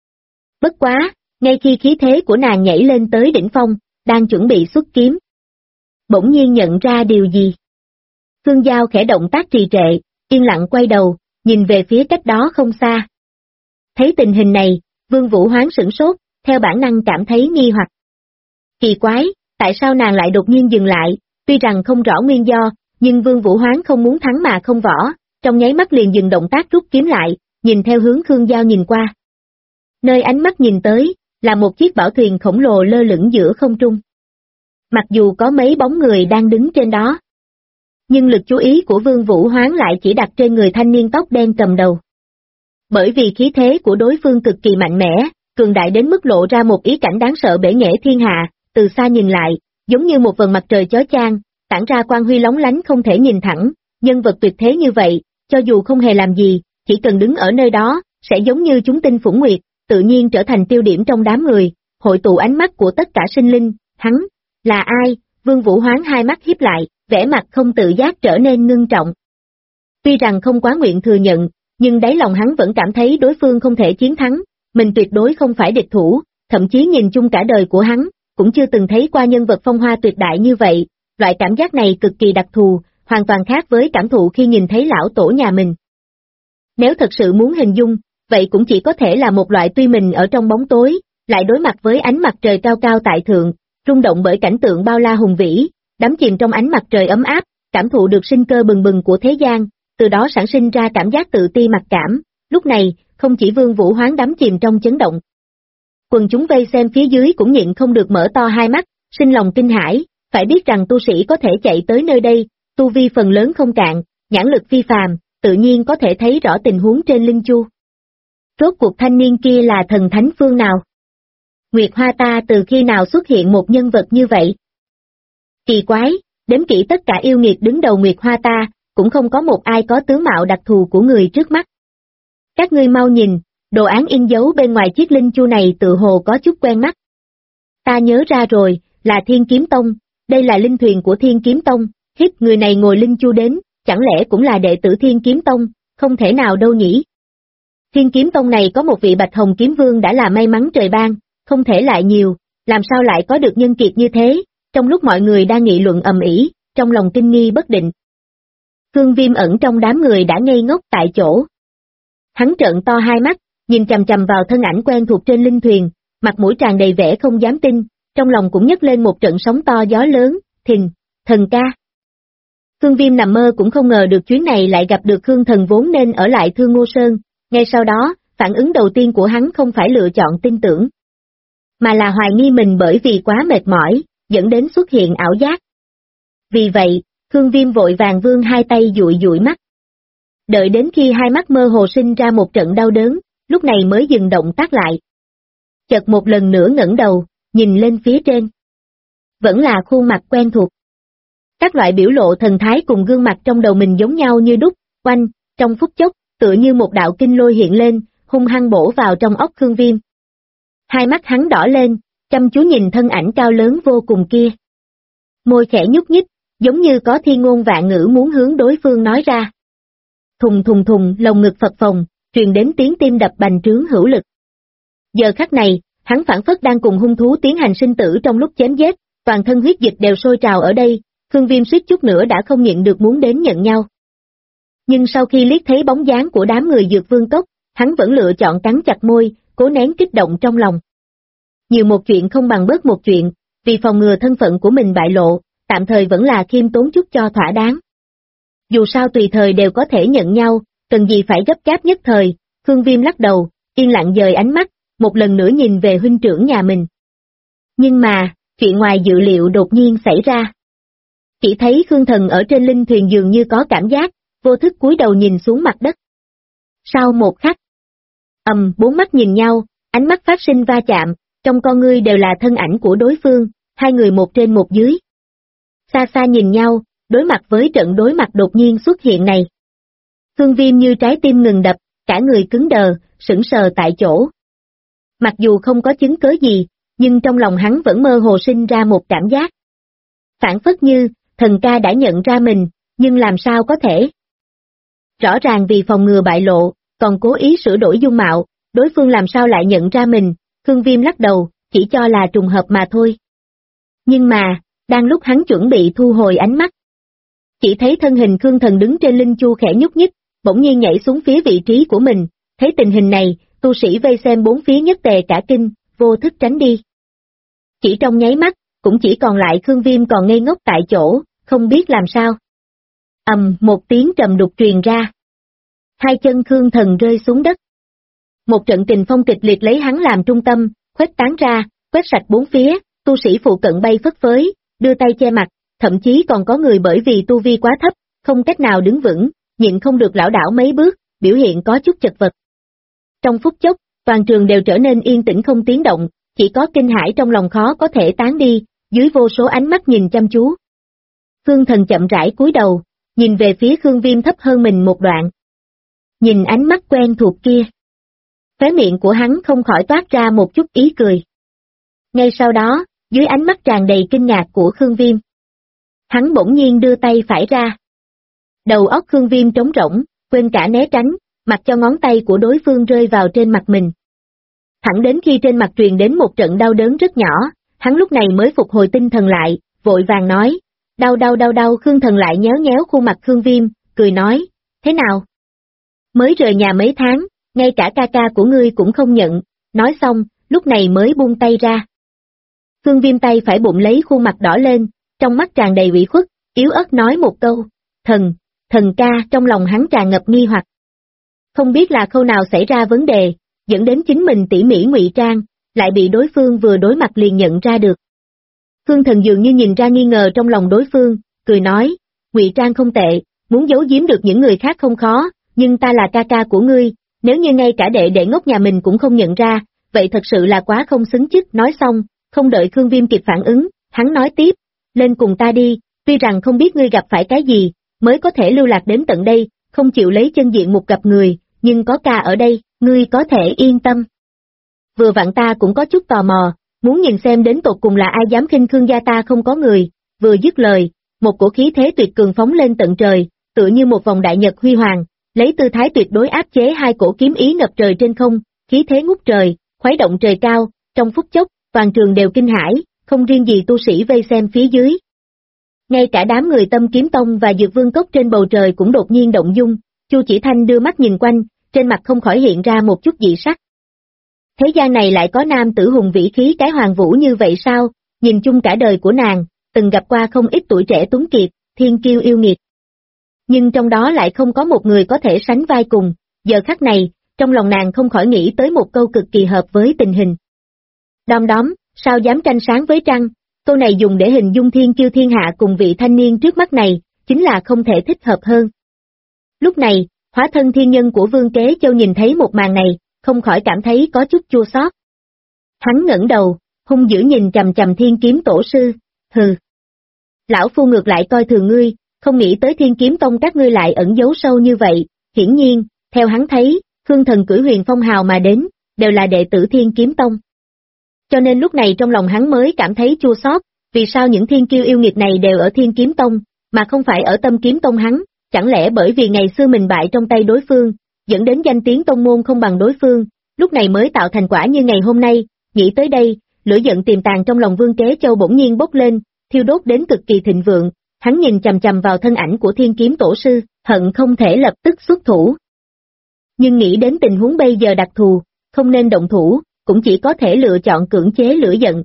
Bất quá, ngay khi khí thế của nàng nhảy lên tới đỉnh phong, đang chuẩn bị xuất kiếm, bỗng nhiên nhận ra điều gì. Khương Giao khẽ động tác trì trệ, yên lặng quay đầu, nhìn về phía cách đó không xa. Thấy tình hình này, Vương Vũ Hoán sửng sốt, theo bản năng cảm thấy nghi hoặc. Kỳ quái, tại sao nàng lại đột nhiên dừng lại, tuy rằng không rõ nguyên do, nhưng Vương Vũ Hoán không muốn thắng mà không võ, trong nháy mắt liền dừng động tác rút kiếm lại, nhìn theo hướng Khương Giao nhìn qua. Nơi ánh mắt nhìn tới, là một chiếc bảo thuyền khổng lồ lơ lửng giữa không trung. Mặc dù có mấy bóng người đang đứng trên đó, nhưng lực chú ý của Vương Vũ Hoán lại chỉ đặt trên người thanh niên tóc đen cầm đầu. Bởi vì khí thế của đối phương cực kỳ mạnh mẽ, cường đại đến mức lộ ra một ý cảnh đáng sợ bể nghệ thiên hạ, từ xa nhìn lại, giống như một vầng mặt trời chói chang, tản ra quang huy lóng lánh không thể nhìn thẳng, nhân vật tuyệt thế như vậy, cho dù không hề làm gì, chỉ cần đứng ở nơi đó, sẽ giống như chúng tinh phủng nguyệt, tự nhiên trở thành tiêu điểm trong đám người, hội tụ ánh mắt của tất cả sinh linh, hắn, là ai? Vương Vũ Hoán hai mắt híp lại, vẻ mặt không tự giác trở nên ngưng trọng. Tuy rằng không quá nguyện thừa nhận, nhưng đáy lòng hắn vẫn cảm thấy đối phương không thể chiến thắng, mình tuyệt đối không phải địch thủ, thậm chí nhìn chung cả đời của hắn, cũng chưa từng thấy qua nhân vật phong hoa tuyệt đại như vậy, loại cảm giác này cực kỳ đặc thù, hoàn toàn khác với cảm thụ khi nhìn thấy lão tổ nhà mình. Nếu thật sự muốn hình dung, vậy cũng chỉ có thể là một loại tuy mình ở trong bóng tối, lại đối mặt với ánh mặt trời cao cao tại thượng, rung động bởi cảnh tượng bao la hùng vĩ, đắm chìm trong ánh mặt trời ấm áp, cảm thụ được sinh cơ bừng bừng của thế gian, từ đó sản sinh ra cảm giác tự ti mặc cảm. Lúc này, không chỉ Vương Vũ Hoán đắm chìm trong chấn động. Quần chúng vây xem phía dưới cũng nhịn không được mở to hai mắt, sinh lòng kinh hãi, phải biết rằng tu sĩ có thể chạy tới nơi đây, tu vi phần lớn không cạn, nhãn lực phi phàm, tự nhiên có thể thấy rõ tình huống trên Linh Chu. Rốt cuộc thanh niên kia là thần thánh phương nào? Nguyệt Hoa ta từ khi nào xuất hiện một nhân vật như vậy? Kỳ quái, đếm kỹ tất cả yêu nghiệt đứng đầu Nguyệt Hoa ta, cũng không có một ai có tướng mạo đặc thù của người trước mắt. Các ngươi mau nhìn, đồ án in dấu bên ngoài chiếc Linh Chu này tự hồ có chút quen mắt. Ta nhớ ra rồi, là Thiên Kiếm Tông, đây là linh thuyền của Thiên Kiếm Tông, người này ngồi Linh Chu đến, chẳng lẽ cũng là đệ tử Thiên Kiếm Tông, không thể nào đâu nhỉ. Thiên Kiếm Tông này có một vị Bạch Hồng Kiếm Vương đã là may mắn trời ban, không thể lại nhiều, làm sao lại có được nhân kiệt như thế, trong lúc mọi người đang nghị luận ầm ĩ, trong lòng kinh nghi bất định. Khương Viêm ẩn trong đám người đã ngây ngốc tại chỗ. Hắn trợn to hai mắt, nhìn chằm chằm vào thân ảnh quen thuộc trên linh thuyền, mặt mũi tràn đầy vẻ không dám tin, trong lòng cũng nhấc lên một trận sóng to gió lớn, thần ca. Khương Viêm nằm mơ cũng không ngờ được chuyến này lại gặp được Khương Thần vốn nên ở lại Thương Ngô Sơn, ngay sau đó, phản ứng đầu tiên của hắn không phải lựa chọn tin tưởng, mà là hoài nghi mình bởi vì quá mệt mỏi, dẫn đến xuất hiện ảo giác. Vì vậy, Khương Viêm vội vàng vươn hai tay dụi dụi mắt. Đợi đến khi hai mắt mơ hồ sinh ra một trận đau đớn, lúc này mới dừng động tác lại. Chợt một lần nữa ngẩng đầu, nhìn lên phía trên. Vẫn là khuôn mặt quen thuộc. Các loại biểu lộ thần thái cùng gương mặt trong đầu mình giống nhau như đúc, oanh, trong phút chốc, tựa như một đạo kinh lôi hiện lên, hung hăng bổ vào trong óc Khương Viêm. Hai mắt hắn đỏ lên, chăm chú nhìn thân ảnh cao lớn vô cùng kia. Môi khẽ nhúc nhích, giống như có thiên ngôn vạn ngữ muốn hướng đối phương nói ra. Thùng thùng thùng, lồng ngực phập phồng, truyền đến tiếng tim đập bành trướng hữu lực. Giờ khắc này, hắn phảng phất đang cùng hung thú tiến hành sinh tử trong lúc chém giết, toàn thân huyết dịch đều sôi trào ở đây, Khương Viêm suýt chút nữa đã không nhịn được muốn đến nhận nhau. Nhưng sau khi liếc thấy bóng dáng của đám người Dược Vương Cốc, hắn vẫn lựa chọn cắn chặt môi, cố nén kích động trong lòng. Nhiều một chuyện không bằng bớt một chuyện, vì phòng ngừa thân phận của mình bại lộ, tạm thời vẫn là khiêm tốn chút cho thỏa đáng. Dù sao tùy thời đều có thể nhận nhau, cần gì phải gấp gáp nhất thời, Khương Viêm lắc đầu, yên lặng dời ánh mắt, một lần nữa nhìn về huynh trưởng nhà mình. Nhưng mà, chuyện ngoài dự liệu đột nhiên xảy ra. Chỉ thấy Khương Thần ở trên linh thuyền dường như có cảm giác, vô thức cúi đầu nhìn xuống mặt đất. Sau một khắc, bốn mắt nhìn nhau, ánh mắt phát sinh va chạm, trong con ngươi đều là thân ảnh của đối phương, hai người một trên một dưới. Xa xa nhìn nhau, đối mặt với trận đối mặt đột nhiên xuất hiện này. Khương Viêm như trái tim ngừng đập, cả người cứng đờ, sững sờ tại chỗ. Mặc dù không có chứng cớ gì, nhưng trong lòng hắn vẫn mơ hồ sinh ra một cảm giác. Phản phất như, thần ca đã nhận ra mình, nhưng làm sao có thể? Rõ ràng vì phòng ngừa bại lộ, còn cố ý sửa đổi dung mạo, đối phương làm sao lại nhận ra mình, Khương Viêm lắc đầu, chỉ cho là trùng hợp mà thôi. Nhưng mà, đang lúc hắn chuẩn bị thu hồi ánh mắt, chỉ thấy thân hình Khương Thần đứng trên linh chu khẽ nhúc nhích, bỗng nhiên nhảy xuống phía vị trí của mình, thấy tình hình này, tu sĩ vây xem bốn phía nhất tề cả kinh, vô thức tránh đi. Chỉ trong nháy mắt, cũng chỉ còn lại Khương Viêm còn ngây ngốc tại chỗ, không biết làm sao. Một tiếng trầm đục truyền ra. Hai chân Khương Thần rơi xuống đất. Một trận kình phong kịch liệt lấy hắn làm trung tâm, khuếch tán ra, quét sạch bốn phía, tu sĩ phụ cận bay phất phới, đưa tay che mặt, thậm chí còn có người bởi vì tu vi quá thấp, không cách nào đứng vững, nhịn không được lảo đảo mấy bước, biểu hiện có chút chật vật. Trong phút chốc, toàn trường đều trở nên yên tĩnh không tiếng động, chỉ có kinh hãi trong lòng khó có thể tán đi, dưới vô số ánh mắt nhìn chăm chú. Khương Thần chậm rãi cúi đầu, nhìn về phía Khương Viêm thấp hơn mình một đoạn. Nhìn ánh mắt quen thuộc kia. Khóe miệng của hắn không khỏi toát ra một chút ý cười. Ngay sau đó, dưới ánh mắt tràn đầy kinh ngạc của Khương Viêm, hắn bỗng nhiên đưa tay phải ra. Đầu óc Khương Viêm trống rỗng, quên cả né tránh, mặc cho ngón tay của đối phương rơi vào trên mặt mình. Thẳng đến khi trên mặt truyền đến một trận đau đớn rất nhỏ, hắn lúc này mới phục hồi tinh thần lại, vội vàng nói, đau. Khương Thần lại nhéo nhéo khuôn mặt Khương Viêm, cười nói, thế nào? Mới rời nhà mấy tháng, ngay cả ca ca của ngươi cũng không nhận, nói xong, lúc này mới buông tay ra. Khương Viêm tay phải bụng lấy khuôn mặt đỏ lên, trong mắt tràn đầy ủy khuất, yếu ớt nói một câu, thần ca, trong lòng hắn tràn ngập nghi hoặc. Không biết là khâu nào xảy ra vấn đề, dẫn đến chính mình tỉ mỉ ngụy trang, lại bị đối phương vừa đối mặt liền nhận ra được. Khương Thần dường như nhìn ra nghi ngờ trong lòng đối phương, cười nói, ngụy trang không tệ, muốn giấu giếm được những người khác không khó, nhưng ta là ca ca của ngươi, nếu như ngay cả đệ ngốc nhà mình cũng không nhận ra, vậy thật sự là quá không xứng chức. Nói xong, không đợi Khương Viêm kịp phản ứng, hắn nói tiếp, lên cùng ta đi, tuy rằng không biết ngươi gặp phải cái gì, mới có thể lưu lạc đến tận đây, không chịu lấy chân diện một gặp người, nhưng có ca ở đây, ngươi có thể yên tâm. Vừa vặn ta cũng có chút tò mò, muốn nhìn xem đến tột cùng là ai dám khinh Khương gia ta không có người. Vừa dứt lời, một cổ khí thế tuyệt cường phóng lên tận trời, tựa như một vòng đại nhật huy hoàng, lấy tư thái tuyệt đối áp chế hai cổ kiếm ý ngập trời trên không, khí thế ngút trời, khuấy động trời cao, trong phút chốc, toàn trường đều kinh hãi, không riêng gì tu sĩ vây xem phía dưới. Ngay cả đám người Tâm Kiếm Tông và Dược Vương Cốc trên bầu trời cũng đột nhiên động dung, Chu Chỉ Thanh đưa mắt nhìn quanh, trên mặt không khỏi hiện ra một chút dị sắc. Thế gian này lại có nam tử hùng vĩ khí cái hoàng vũ như vậy sao? Nhìn chung cả đời của nàng, từng gặp qua không ít tuổi trẻ tuấn kiệt, thiên kiêu yêu nghiệt. Nhưng trong đó lại không có một người có thể sánh vai cùng, giờ khắc này, trong lòng nàng không khỏi nghĩ tới một câu cực kỳ hợp với tình hình. Đom đóm, sao dám tranh sáng với trăng, câu này dùng để hình dung thiên kiêu thiên hạ cùng vị thanh niên trước mắt này, chính là không thể thích hợp hơn. Lúc này, hóa thân thiên nhân của Vương Kế Châu nhìn thấy một màn này, không khỏi cảm thấy có chút chua xót. Hắn ngẩng đầu, hung dữ nhìn chằm chằm Thiên Kiếm Tổ sư, hừ. Lão phu ngược lại coi thường ngươi, không nghĩ tới Thiên Kiếm Tông các ngươi lại ẩn giấu sâu như vậy, hiển nhiên, theo hắn thấy, Khương Thần cưỡi Huyền Phong Hào mà đến, đều là đệ tử Thiên Kiếm Tông. Cho nên lúc này trong lòng hắn mới cảm thấy chua xót, vì sao những thiên kiêu yêu nghiệt này đều ở Thiên Kiếm Tông, mà không phải ở Tâm Kiếm Tông hắn, chẳng lẽ bởi vì ngày xưa mình bại trong tay đối phương, dẫn đến danh tiếng tông môn không bằng đối phương, lúc này mới tạo thành quả như ngày hôm nay. Nghĩ tới đây, lửa giận tiềm tàng trong lòng Vương Kế Châu bỗng nhiên bốc lên, thiêu đốt đến cực kỳ thịnh vượng, hắn nhìn chằm chằm vào thân ảnh của Thiên Kiếm Tổ sư, hận không thể lập tức xuất thủ. Nhưng nghĩ đến tình huống bây giờ đặc thù, không nên động thủ, cũng chỉ có thể lựa chọn cưỡng chế lửa giận.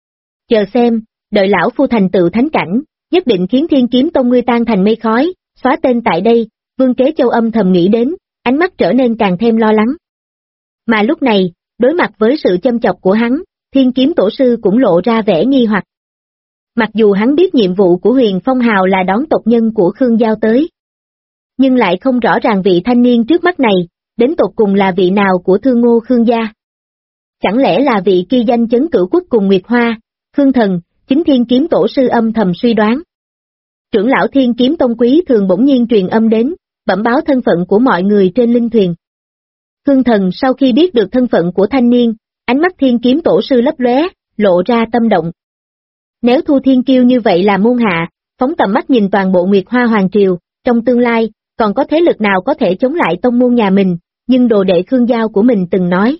Chờ xem, đợi lão phu thành tựu thánh cảnh, nhất định khiến Thiên Kiếm Tông ngươi tan thành mây khói, xóa tên tại đây. Vương Kế Châu âm thầm nghĩ đến, ánh mắt trở nên càng thêm lo lắng. Mà lúc này, đối mặt với sự châm chọc của hắn, Thiên Kiếm Tổ sư cũng lộ ra vẻ nghi hoặc. Mặc dù hắn biết nhiệm vụ của Huyền Phong Hào là đón tộc nhân của Khương giao tới, nhưng lại không rõ ràng vị thanh niên trước mắt này, đến tột cùng là vị nào của Thương Ngô Khương gia. Chẳng lẽ là vị kia danh chấn cửu quốc cùng Nguyệt Hoa, Khương Thần, chính Thiên Kiếm Tổ sư âm thầm suy đoán. Trưởng lão Thiên Kiếm Tông Quý thường bỗng nhiên truyền âm đến, bẩm báo thân phận của mọi người trên linh thuyền. Khương Thần sau khi biết được thân phận của thanh niên, ánh mắt Thiên Kiếm Tổ sư lấp lóe, lộ ra tâm động. Nếu thu thiên kiêu như vậy là môn hạ, phóng tầm mắt nhìn toàn bộ Nguyệt Hoa Hoàng Triều, trong tương lai, còn có thế lực nào có thể chống lại tông môn nhà mình, nhưng đồ đệ Khương Giao của mình từng nói.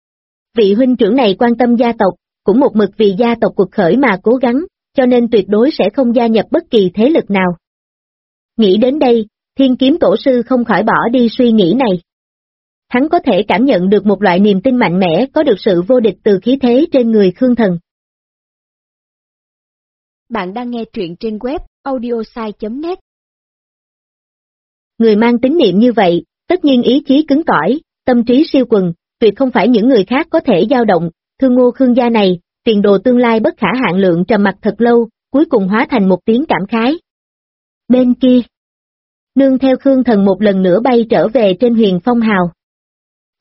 Vị huynh trưởng này quan tâm gia tộc, cũng một mực vì gia tộc cuộc khởi mà cố gắng, cho nên tuyệt đối sẽ không gia nhập bất kỳ thế lực nào. Nghĩ đến đây, Thiên Kiếm Tổ sư không khỏi bỏ đi suy nghĩ này. Hắn có thể cảm nhận được một loại niềm tin mạnh mẽ có được sự vô địch từ khí thế trên người Khương Thần. Bạn đang nghe truyện trên web audiosai.net. Người mang tín niệm như vậy, tất nhiên ý chí cứng cỏi, tâm trí siêu quần, tuyệt không phải những người khác có thể dao động. Thương Ngô Khương gia này, tiền đồ tương lai bất khả hạn lượng trầm mặc thật lâu, cuối cùng hóa thành một tiếng cảm khái. Bên kia, nương theo Khương Thần một lần nữa bay trở về trên Huyền Phong Hào.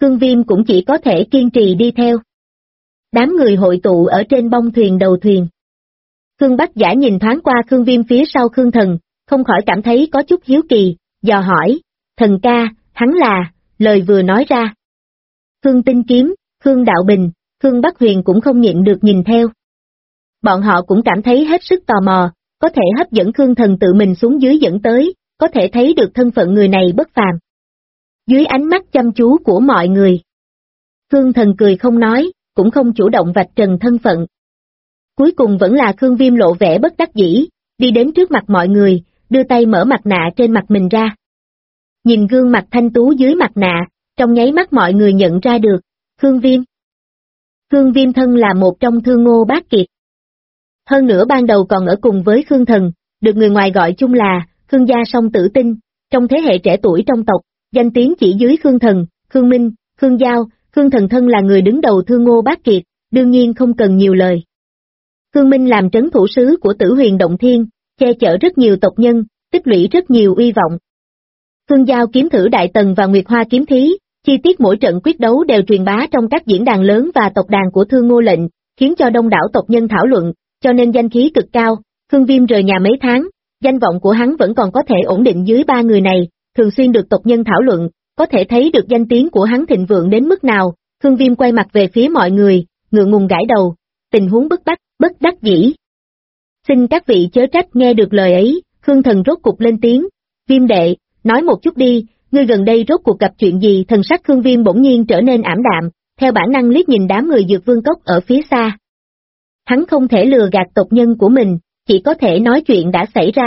Khương Viêm cũng chỉ có thể kiên trì đi theo. Đám người hội tụ ở trên bông thuyền đầu thuyền. Khương Bắc Giả nhìn thoáng qua Khương Viêm phía sau Khương Thần, không khỏi cảm thấy có chút hiếu kỳ, dò hỏi, thần ca, hắn là, lời vừa nói ra. Khương Tinh Kiếm, Khương Đạo Bình, Khương Bắc Huyền cũng không nhịn được nhìn theo. Bọn họ cũng cảm thấy hết sức tò mò, có thể hấp dẫn Khương Thần tự mình xuống dưới dẫn tới, có thể thấy được thân phận người này bất phàm. Dưới ánh mắt chăm chú của mọi người, Khương Thần cười không nói, cũng không chủ động vạch trần thân phận. Cuối cùng vẫn là Khương Viêm lộ vẻ bất đắc dĩ, đi đến trước mặt mọi người, đưa tay mở mặt nạ trên mặt mình ra. Nhìn gương mặt thanh tú dưới mặt nạ, trong nháy mắt mọi người nhận ra được, Khương Viêm. Khương Viêm thân là một trong Thương Ngô Bát Kiệt. Hơn nữa ban đầu còn ở cùng với Khương Thần, được người ngoài gọi chung là Khương gia song tử tinh, trong thế hệ trẻ tuổi trong tộc, danh tiếng chỉ dưới Khương Thần, Khương Minh, Khương Giao, Khương Thần thân là người đứng đầu Thương Ngô Bát Kiệt, đương nhiên không cần nhiều lời. Khương Minh làm trấn thủ sứ của Tử Huyền Động Thiên, che chở rất nhiều tộc nhân, tích lũy rất nhiều uy vọng. Khương Giao kiếm thử Đại Tần và Nguyệt Hoa kiếm thí, chi tiết mỗi trận quyết đấu đều truyền bá trong các diễn đàn lớn và tộc đàn của Thương Ngô lệnh, khiến cho đông đảo tộc nhân thảo luận, cho nên danh khí cực cao. Khương Viêm rời nhà mấy tháng, danh vọng của hắn vẫn còn có thể ổn định dưới ba người này, thường xuyên được tộc nhân thảo luận, có thể thấy được danh tiếng của hắn thịnh vượng đến mức nào. Khương Viêm quay mặt về phía mọi người, ngượng ngùng gãi đầu, tình huống bức bách, bất đắc dĩ. Xin các vị chớ trách. Nghe được lời ấy, Khương Thần rốt cục lên tiếng, Viêm đệ, nói một chút đi, ngươi gần đây rốt cuộc gặp chuyện gì? Thần sắc Khương Viêm bỗng nhiên trở nên ảm đạm, theo bản năng liếc nhìn đám người Dược Vương Cốc ở phía xa. Hắn không thể lừa gạt tộc nhân của mình, chỉ có thể nói chuyện đã xảy ra.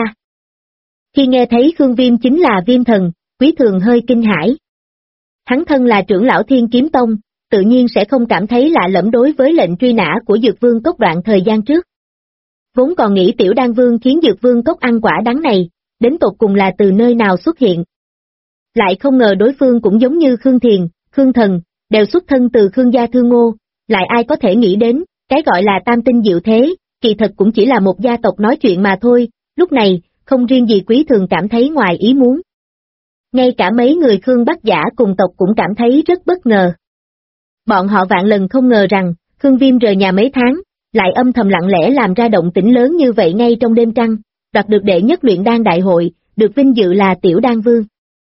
Khi nghe thấy Khương Viêm chính là Viêm Thần, Quý Thường hơi kinh hãi. Hắn thân là trưởng lão Thiên Kiếm Tông, tự nhiên sẽ không cảm thấy lạ lẫm đối với lệnh truy nã của Dược Vương Cốc đoạn thời gian trước. Vốn còn nghĩ Tiểu Đan Vương khiến Dược Vương Cốc ăn quả đắng này, đến tột cùng là từ nơi nào xuất hiện. Lại không ngờ đối phương cũng giống như Khương Thiền, Khương Thần, đều xuất thân từ Khương gia Thương Ngô, lại ai có thể nghĩ đến, cái gọi là tam tinh diệu thế, kỳ thật cũng chỉ là một gia tộc nói chuyện mà thôi. Lúc này, không riêng gì Quý Thường cảm thấy ngoài ý muốn. Ngay cả mấy người Khương Bắc Giả cùng tộc cũng cảm thấy rất bất ngờ. Bọn họ vạn lần không ngờ rằng, Khương Viêm rời nhà mấy tháng, lại âm thầm lặng lẽ làm ra động tĩnh lớn như vậy ngay trong đêm trăng, đoạt được đệ nhất luyện đan đại hội, được vinh dự là Tiểu Đan Vương.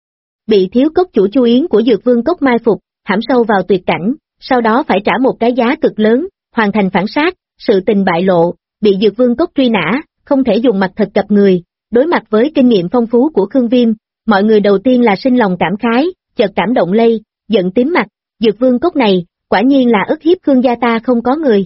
Bị thiếu cốc chủ Chu Yến của Dược Vương Cốc mai phục, hãm sâu vào tuyệt cảnh, sau đó phải trả một cái giá cực lớn, hoàn thành phản sát, sự tình bại lộ, bị Dược Vương Cốc truy nã, không thể dùng mặt thật gặp người. Đối mặt với kinh nghiệm phong phú của Khương Viêm, mọi người đầu tiên là sinh lòng cảm khái, chợt cảm động lây, giận tím mặt, Dược Vương Cốc này, quả nhiên là ức hiếp Khương gia ta không có người.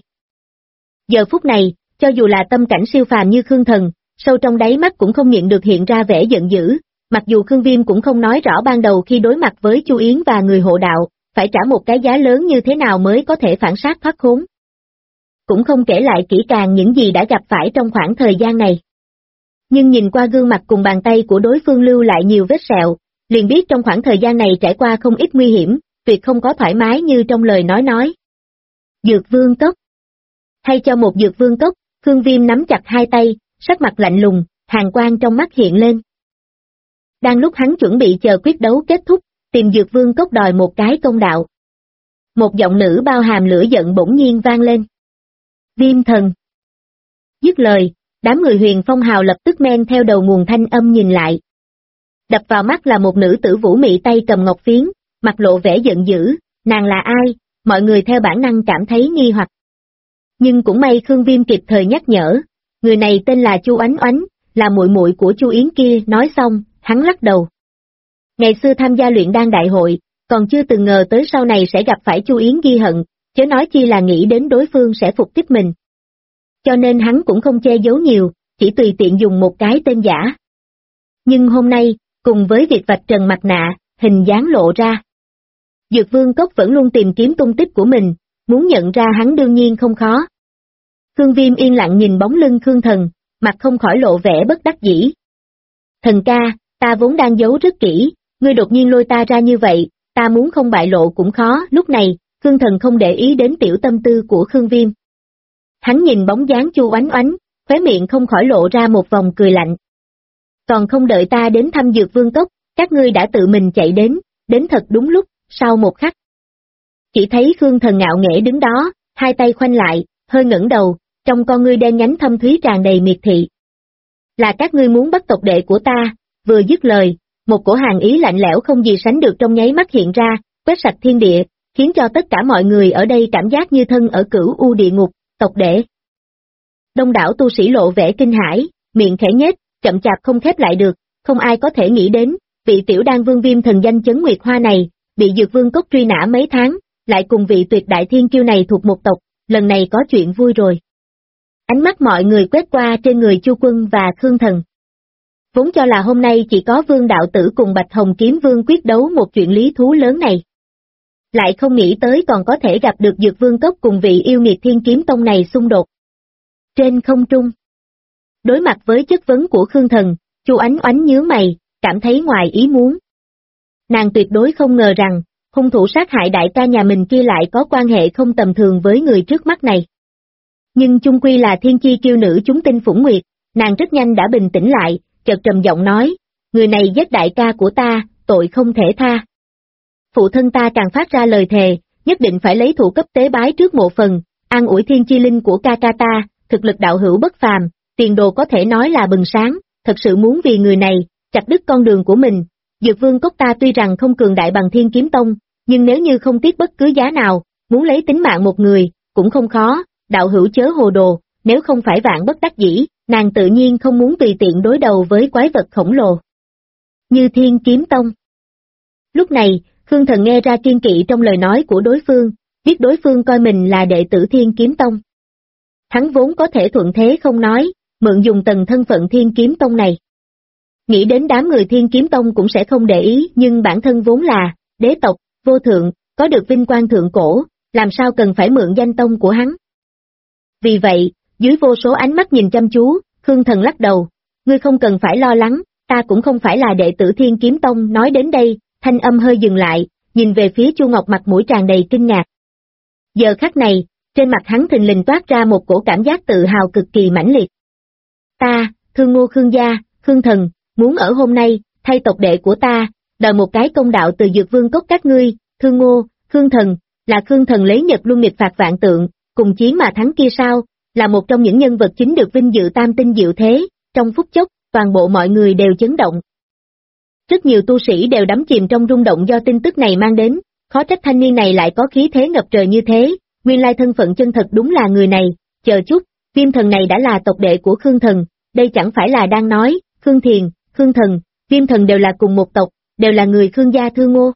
Giờ phút này, cho dù là tâm cảnh siêu phàm như Khương Thần, sâu trong đáy mắt cũng không nhịn được hiện ra vẻ giận dữ, mặc dù Khương Viêm cũng không nói rõ ban đầu khi đối mặt với Chu Yến và người hộ đạo, phải trả một cái giá lớn như thế nào mới có thể phản sát thoát khốn. Cũng không kể lại kỹ càng những gì đã gặp phải trong khoảng thời gian này. Nhưng nhìn qua gương mặt cùng bàn tay của đối phương lưu lại nhiều vết sẹo, liền biết trong khoảng thời gian này trải qua không ít nguy hiểm, tuyệt không có thoải mái như trong lời nói. Dược Vương Cốc. Hay cho một Dược Vương Cốc, Khương Viêm nắm chặt hai tay, sắc mặt lạnh lùng, hàn quang trong mắt hiện lên. Đang lúc hắn chuẩn bị chờ quyết đấu kết thúc, tìm Dược Vương Cốc đòi một cái công đạo. Một giọng nữ bao hàm lửa giận bỗng nhiên vang lên. Viêm thần. Dứt lời, đám người Huyền Phong Hào lập tức men theo đầu nguồn thanh âm nhìn lại. Đập vào mắt là một nữ tử vũ mị tay cầm ngọc phiến, mặt lộ vẻ giận dữ, nàng là ai? Mọi người theo bản năng cảm thấy nghi hoặc. Nhưng cũng may Khương Viêm kịp thời nhắc nhở, người này tên là Chu Oánh Oánh, là muội muội của Chu Yến kia. Nói xong, hắn lắc đầu. Ngày xưa tham gia luyện đan đại hội, còn chưa từng ngờ tới sau này sẽ gặp phải Chu Yến ghi hận, chớ nói chi là nghĩ đến đối phương sẽ phục kích mình. Cho nên hắn cũng không che giấu nhiều, chỉ tùy tiện dùng một cái tên giả. Nhưng hôm nay, cùng với việc vạch trần mặt nạ, hình dáng lộ ra. Dược Vương Cốc vẫn luôn tìm kiếm tung tích của mình, muốn nhận ra hắn đương nhiên không khó. Khương Viêm yên lặng nhìn bóng lưng Khương Thần, mặt không khỏi lộ vẻ bất đắc dĩ. Thần ca, ta vốn đang giấu rất kỹ, ngươi đột nhiên lôi ta ra như vậy, ta muốn không bại lộ cũng khó. Lúc này, Khương Thần không để ý đến tiểu tâm tư của Khương Viêm. Hắn nhìn bóng dáng Chu Oánh Oánh, khóe miệng không khỏi lộ ra một vòng cười lạnh. Còn không đợi ta đến thăm Dược Vương Cốc, các ngươi đã tự mình chạy đến thật đúng lúc. Sau một khắc, Chỉ thấy Khương Thần ngạo nghễ đứng đó, hai tay khoanh lại, hơi ngẩng đầu, trong con ngươi đen nhánh thâm thúy tràn đầy miệt thị. Là các ngươi muốn bắt tộc đệ của ta, vừa dứt lời, một cổ hàn ý lạnh lẽo không gì sánh được trong nháy mắt hiện ra, quét sạch thiên địa, khiến cho tất cả mọi người ở đây cảm giác như thân ở cửu u địa ngục, tộc đệ. Đông đảo tu sĩ lộ vẻ kinh hãi, miệng khẽ nhếch, chậm chạp không khép lại được, không ai có thể nghĩ đến, vị tiểu đan vương Viêm thần danh Chấn Nguyệt Hoa này, bị Dược Vương Cốc truy nã mấy tháng, lại cùng vị tuyệt đại thiên kiêu này thuộc một tộc, lần này có chuyện vui rồi. Ánh mắt mọi người quét qua trên người Chu Quân và Khương Thần. Vốn cho là hôm nay chỉ có Vương đạo tử cùng Bạch Hồng Kiếm Vương quyết đấu một chuyện lý thú lớn này. Lại không nghĩ tới còn có thể gặp được Dược Vương Cốc cùng vị yêu nghiệt Thiên Kiếm Tông này xung đột. Trên không trung, đối mặt với chất vấn của Khương Thần, Chu Ánh Oánh nhướng mày, cảm thấy ngoài ý muốn. Nàng tuyệt đối không ngờ rằng, hung thủ sát hại đại ca nhà mình kia lại có quan hệ không tầm thường với người trước mắt này. Nhưng chung quy là thiên chi kiêu nữ chúng tinh phủng nguyệt, nàng rất nhanh đã bình tĩnh lại, chợt trầm giọng nói, người này giết đại ca của ta, tội không thể tha. Phụ thân ta càng phát ra lời thề, nhất định phải lấy thủ cấp tế bái trước mộ phần, an ủi thiên chi linh của ca ca ta, thực lực đạo hữu bất phàm, tiền đồ có thể nói là bừng sáng, thật sự muốn vì người này, chặt đứt con đường của mình. Dược Vương Cốc ta tuy rằng không cường đại bằng Thiên Kiếm Tông, nhưng nếu như không tiếc bất cứ giá nào, muốn lấy tính mạng một người, cũng không khó, đạo hữu chớ hồ đồ, nếu không phải vạn bất đắc dĩ, nàng tự nhiên không muốn tùy tiện đối đầu với quái vật khổng lồ như Thiên Kiếm Tông. Lúc này, Khương Thần nghe ra kiên kỵ trong lời nói của đối phương, biết đối phương coi mình là đệ tử Thiên Kiếm Tông. Hắn vốn có thể thuận thế không nói, mượn dùng tầng thân phận Thiên Kiếm Tông này. Nghĩ đến đám người Thiên Kiếm Tông cũng sẽ không để ý, nhưng bản thân vốn là đế tộc, vô thượng, có được vinh quang thượng cổ, làm sao cần phải mượn danh tông của hắn. Vì vậy, dưới vô số ánh mắt nhìn chăm chú, Khương Thần lắc đầu, ngươi không cần phải lo lắng, ta cũng không phải là đệ tử Thiên Kiếm Tông. Nói đến đây, thanh âm hơi dừng lại, nhìn về phía Chu Ngọc mặt mũi tràn đầy kinh ngạc. Giờ khắc này, trên mặt hắn thình lình toát ra một cổ cảm giác tự hào cực kỳ mãnh liệt. Ta, Thương Ngô Khương gia, Khương Thần, muốn ở hôm nay, thay tộc đệ của ta, đòi một cái công đạo từ Dược Vương Cốc các ngươi. Thương Ngô, Khương Thần, là Khương Thần lấy Nhật Luân nghịch phạt vạn tượng, cùng chiến mà thắng kia sao, là một trong những nhân vật chính được vinh dự tam tinh diệu thế, trong phút chốc, toàn bộ mọi người đều chấn động. Rất nhiều tu sĩ đều đắm chìm trong rung động do tin tức này mang đến, khó trách thanh niên này lại có khí thế ngập trời như thế, nguyên lai thân phận chân thật đúng là người này, chờ chút, Viêm Thần này đã là tộc đệ của Khương Thần, đây chẳng phải là đang nói, Khương Thiền, Khương Thần, Viêm Thần đều là cùng một tộc, đều là người Khương gia Thương Ngô.